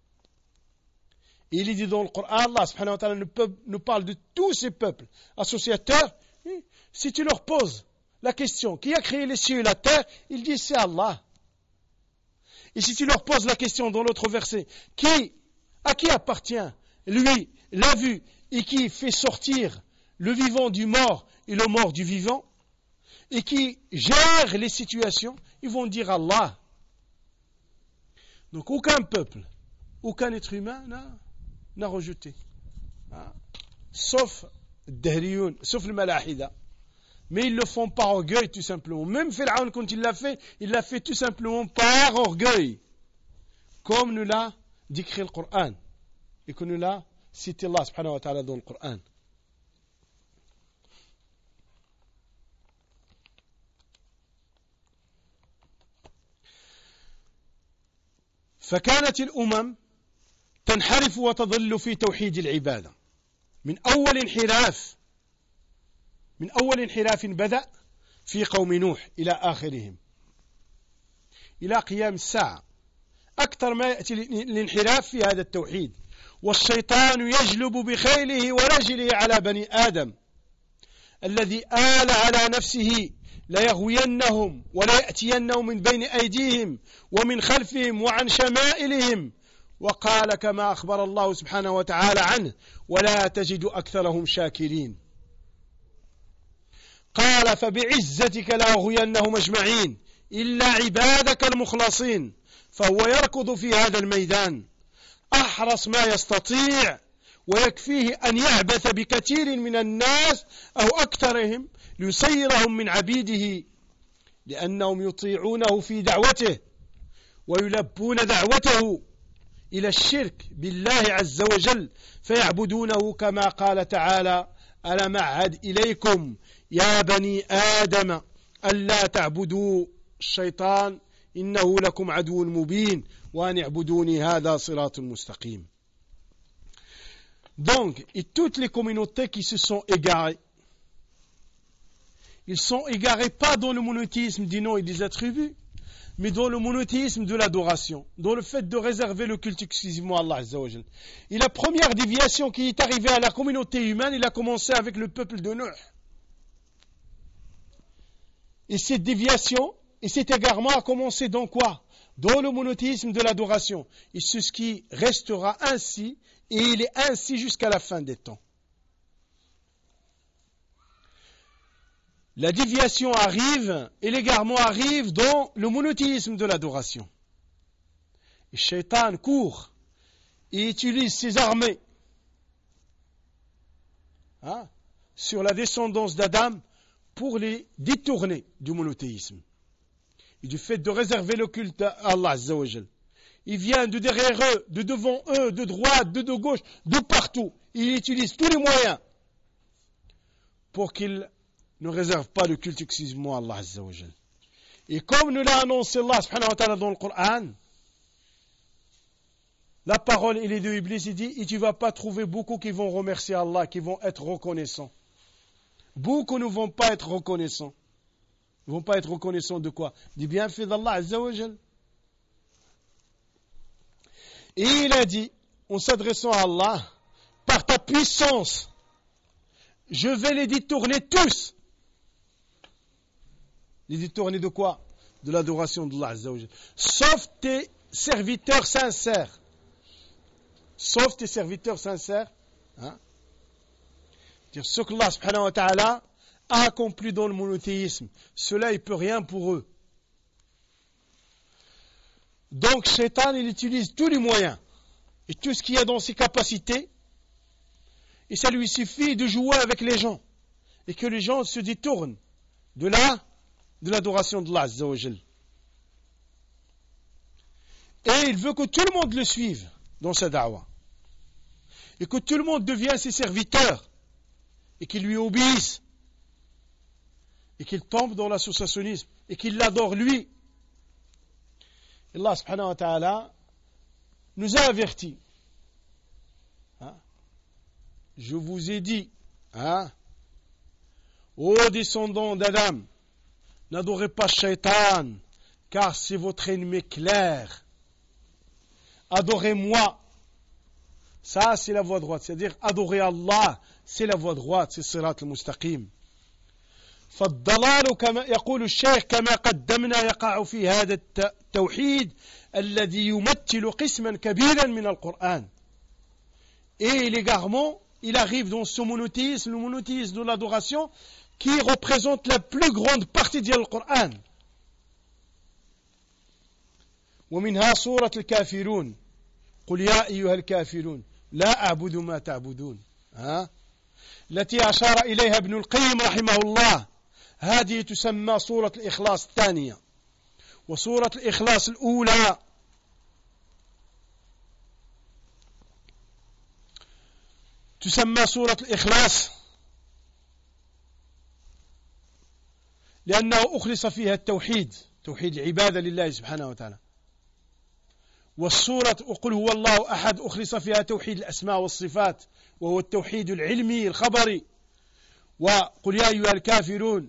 Et il est dit dans le Coran, Allah subhanahu wa ta'ala nous parle de tous ces peuples associateurs. Si tu leur poses la question, qui a créé les cieux et la terre, ils disent c'est Allah. Et si tu leur poses la question dans l'autre verset, à qui appartient lui, la vue, et qui fait sortir le vivant du mort et le mort du vivant, et qui gère les situations, ils vont dire Allah. Donc aucun peuple, aucun être humain n'a rejeté. Sauf Dahriyoun, sauf le Malahida. Mais ils le font par orgueil tout simplement. Même Pharaon quand il l'a fait tout simplement par orgueil. Comme nous l'a décrit le Coran. Et que nous l'a cité Allah subhanahu wa ta'ala dans le Coran. فكانت الأمم تنحرف وتضل في توحيد العبادة من أول انحراف بدأ في قوم نوح إلى آخرهم إلى قيام الساعة. أكثر ما يأتي الانحراف في هذا التوحيد والشيطان يجلب بخيله ورجله على بني آدم الذي آل على نفسه ليغوينهم ولا يأتينهم من بين أيديهم ومن خلفهم وعن شمائلهم وقال كما أخبر الله سبحانه وتعالى عنه ولا تجد أكثرهم شاكرين. قال فبعزتك لأغوينهم أجمعين إلا عبادك المخلصين. فهو يركض في هذا الميدان أحرص ما يستطيع ويكفيه أن يعبث بكثير من الناس أو أكثرهم ليصيرهم من عبيده لأنهم يطيعونه في دعوته ويلبون دعوته إلى الشرك بالله عز وجل فيعبدونه كما قال تعالى ألم أعهد إليكم يا بني آدم ألا تعبدوا الشيطان إنه لكم عدو مبين وأن اعبدوني هذا صراط مستقيم. Donc, et toutes les communautés qui se sont égarées, ils sont égarés pas dans le monothéisme des noms et des attributs, mais dans le monothéisme de l'adoration, dans le fait de réserver le culte exclusivement à Allah Azza wa Jal. Et la première déviation qui est arrivée à la communauté humaine, il a commencé avec le peuple de Nuh. Et cette déviation, et cet égarement a commencé dans quoi? Dans le monothéisme de l'adoration. Et c'est ce qui restera ainsi, et il est ainsi jusqu'à la fin des temps. La déviation arrive et l'égarement arrive dans le monothéisme de l'adoration. Et Shaitan court et utilise ses armées sur la descendance d'Adam pour les détourner du monothéisme et du fait de réserver le culte à Allah Azza wa Jal. Il vient de derrière eux, de devant eux, de droite, de gauche, de partout. Il utilise tous les moyens pour qu'ils ne réserve pas le culte exclusivement à Allah Azza wa Jal. Et comme nous l'a annoncé Allah subhanahu wa ta'ala dans le Coran, la parole il est de Iblis, il dit, et tu ne vas pas trouver beaucoup qui vont remercier Allah, qui vont être reconnaissants. Beaucoup ne vont pas être reconnaissants. Ils ne vont pas être reconnaissants de quoi? Du bienfait d'Allah Azza wa Jal. Et il a dit, en s'adressant à Allah, par ta puissance, je vais les détourner tous. Les détourner de quoi? De l'adoration d'Allah Azza wa Jal. Sauf tes serviteurs sincères. Sauf tes serviteurs sincères. Ce que Allah subhanahu wa ta'ala a accompli dans le monothéisme, cela il ne peut rien pour eux. Donc Shaitan il utilise tous les moyens et tout ce qu'il y a dans ses capacités, et ça lui suffit de jouer avec les gens et que les gens se détournent de l'adoration d'Allah Azza wa Jal. Et il veut que tout le monde le suive dans sa da'wah et que tout le monde devienne ses serviteurs et qu'il lui obéisse et qu'il tombe dans l'associationnisme et qu'il l'adore lui. Allah subhanahu wa ta'ala nous a avertis. Je vous ai dit, ô descendants d'Adam, n'adorez pas Shaitan, car c'est votre ennemi clair. Adorez-moi. Ça, c'est la voie droite. C'est-à-dire, adorer Allah, c'est la voie droite, c'est Sirat al-Mustaqim. فالضلال كما يقول الشيخ كما قدمنا يقع في هذا التوحيد الذي يمثل قسما كبيرا من القرآن. Et l'égarement, il arrive dans ce monothéisme, le monothéisme de l'adoration, qui représente la plus grande partie du Coran. ومنها سورة الكافرون قل يا أيها الكافرون لا أعبد ما تعبدون التي أشار إليها ابن القيم رحمه الله. هذه تسمى سورة الإخلاص الثانية، وسورة الإخلاص الأولى تسمى سورة الإخلاص لأنه أخلص فيها التوحيد، توحيد العبادة لله سبحانه وتعالى. والسورة وقل هو الله أحد أخلص فيها توحيد الأسماء والصفات وهو التوحيد العلمي الخبري. وقل يا أيها الكافرون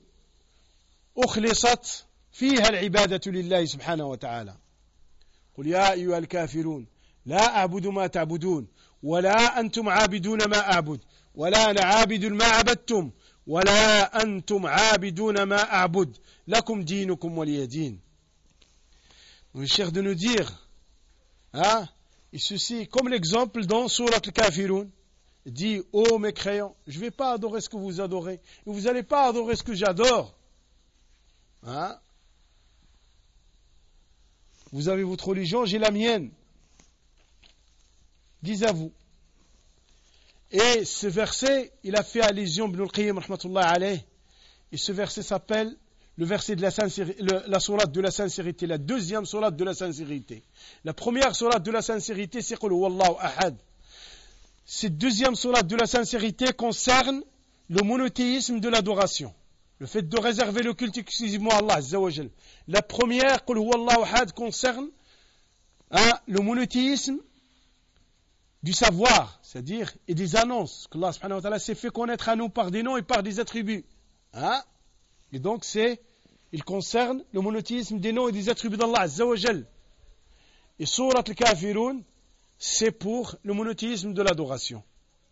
أخلصت فيها العبادة لله سبحانه وتعالى. قل يا أيها الكافرون لا أعبد ما تعبدون ولا أنتم عابدون ما أعبد ولا أنا عابد ما عبدتم ولا أنتم عابدون ما أعبد لكم دينكم ولي دين. Le cheikh de nous dire, et ceci comme l'exemple dans Surat al-Kafirun, dit, ô mécréants, je ne vais pas adorer ce que vous adorez, et vous n'allez pas adorer ce que j'adore. Vous avez votre religion, j'ai la mienne. Dis à vous. Et ce verset, il a fait allusion Ibn al-Qayyim rahmatullah alayh. Et ce verset s'appelle le verset de la sincérité, la sourate de la sincérité, la deuxième sourate de la sincérité. La première sourate de la sincérité, c'est Qul huwallahu ahad. Cette deuxième sourate de la sincérité concerne le monothéisme de l'adoration. Le fait de réserver le culte exclusivement à Allah Azza wa Jal. La première, Qul huwallahu ahad, concerne le monothéisme du savoir, c'est-à-dire, et des annonces qu'Allah subhanahu wa ta'ala s'est fait connaître à nous par des noms et par des attributs. Hein? Et donc, il concerne le monothéisme des noms et des attributs d'Allah Azza wa Jal. Et Surat al-Kafirun, c'est pour le monothéisme de l'adoration.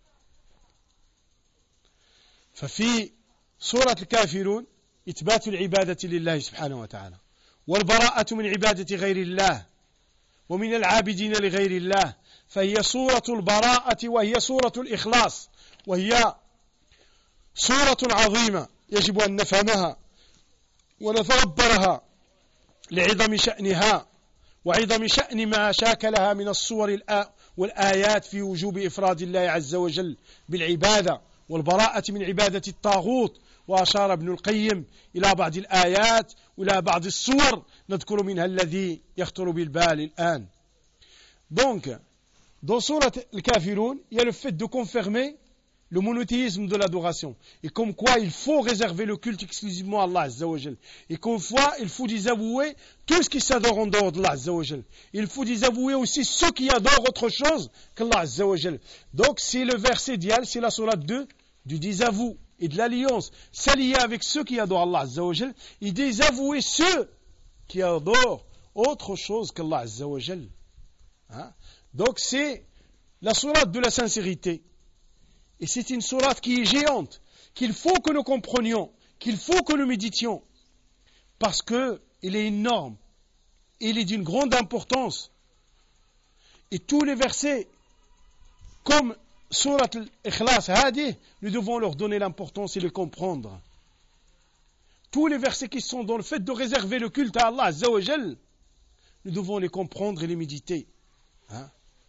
ففي سورة الكافرون إثبات العبادة لله سبحانه وتعالى والبراءة من عبادة غير الله ومن العابدين لغير الله فهي سورة البراءة وهي سورة الإخلاص وهي سورة عظيمة يجب أن نفهمها ونتدبرها لعظم شأنها وعظم شأن ما شاكلها من الصور والآيات في وجوب إفراد الله عز وجل بالعبادة والبراءة من عبادة الطاغوت. وأشار ابن القيم إلى بعض الآيات وإلى بعض الصور نذكر منها الذي يخطر بالبال الآن. Donc, dans Surat al-Kafirun, il y a le fait de confirmer le monothéisme de l'adoration. Et comme quoi il faut réserver le culte exclusivement à Allah Azza wa Jal. Et comme quoi il faut désavouer tout ce qui s'adore en dehors d'Allah Azza wa Jal. Il faut désavouer aussi ceux qui adorent autre chose qu'Allah Azza wa Jal. Donc c'est le verset d'Iyal, c'est la sourate 2 du désavou et de l'alliance. S'allier avec ceux qui adorent Allah Azza wa Jal et désavouer ceux qui adorent autre chose qu'Allah Azza wa Jal. Hein? Donc c'est la sourate de la sincérité. Et c'est une sourate qui est géante, qu'il faut que nous comprenions, qu'il faut que nous méditions, parce qu'elle est énorme, elle est d'une grande importance. Et tous les versets, comme sourate al-Ikhlas, Hadi, nous devons leur donner l'importance et les comprendre. Tous les versets qui sont dans le fait de réserver le culte à Allah Azza wa Jal, nous devons les comprendre et les méditer. Hein?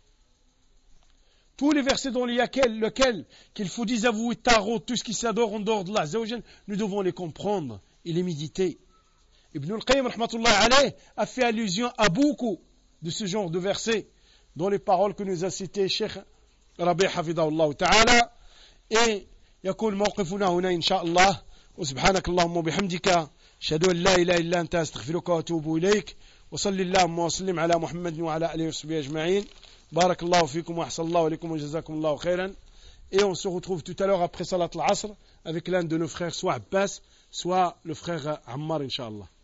Tous les versets dans lesquels qu'il faut désavouer Tarot, tout ce qui s'adore en dehors de Allah, nous devons les comprendre et les méditer. Ibn al-Qayyim a fait allusion à beaucoup de ce genre de versets dans les paroles que nous a citées Cheikh Rabi' Hafidahullah Ta'ala. Et يكون موقفنا هنا إن شاء الله وسبحانك اللهم وبحمدك أشهد أن لا إله إلا أنت أستغفرك وأتوب إليك وصل اللهم وسلم على محمد وعلى آله وصحبه أجمعين. بارك الله فيكم وأحسن الله إليكم وجزاكم الله خيرا. Et on se retrouve tout à l'heure après Salat al-Asr avec l'un de nos frères, soit Abbas, soit le frère Ammar, Inch'Allah.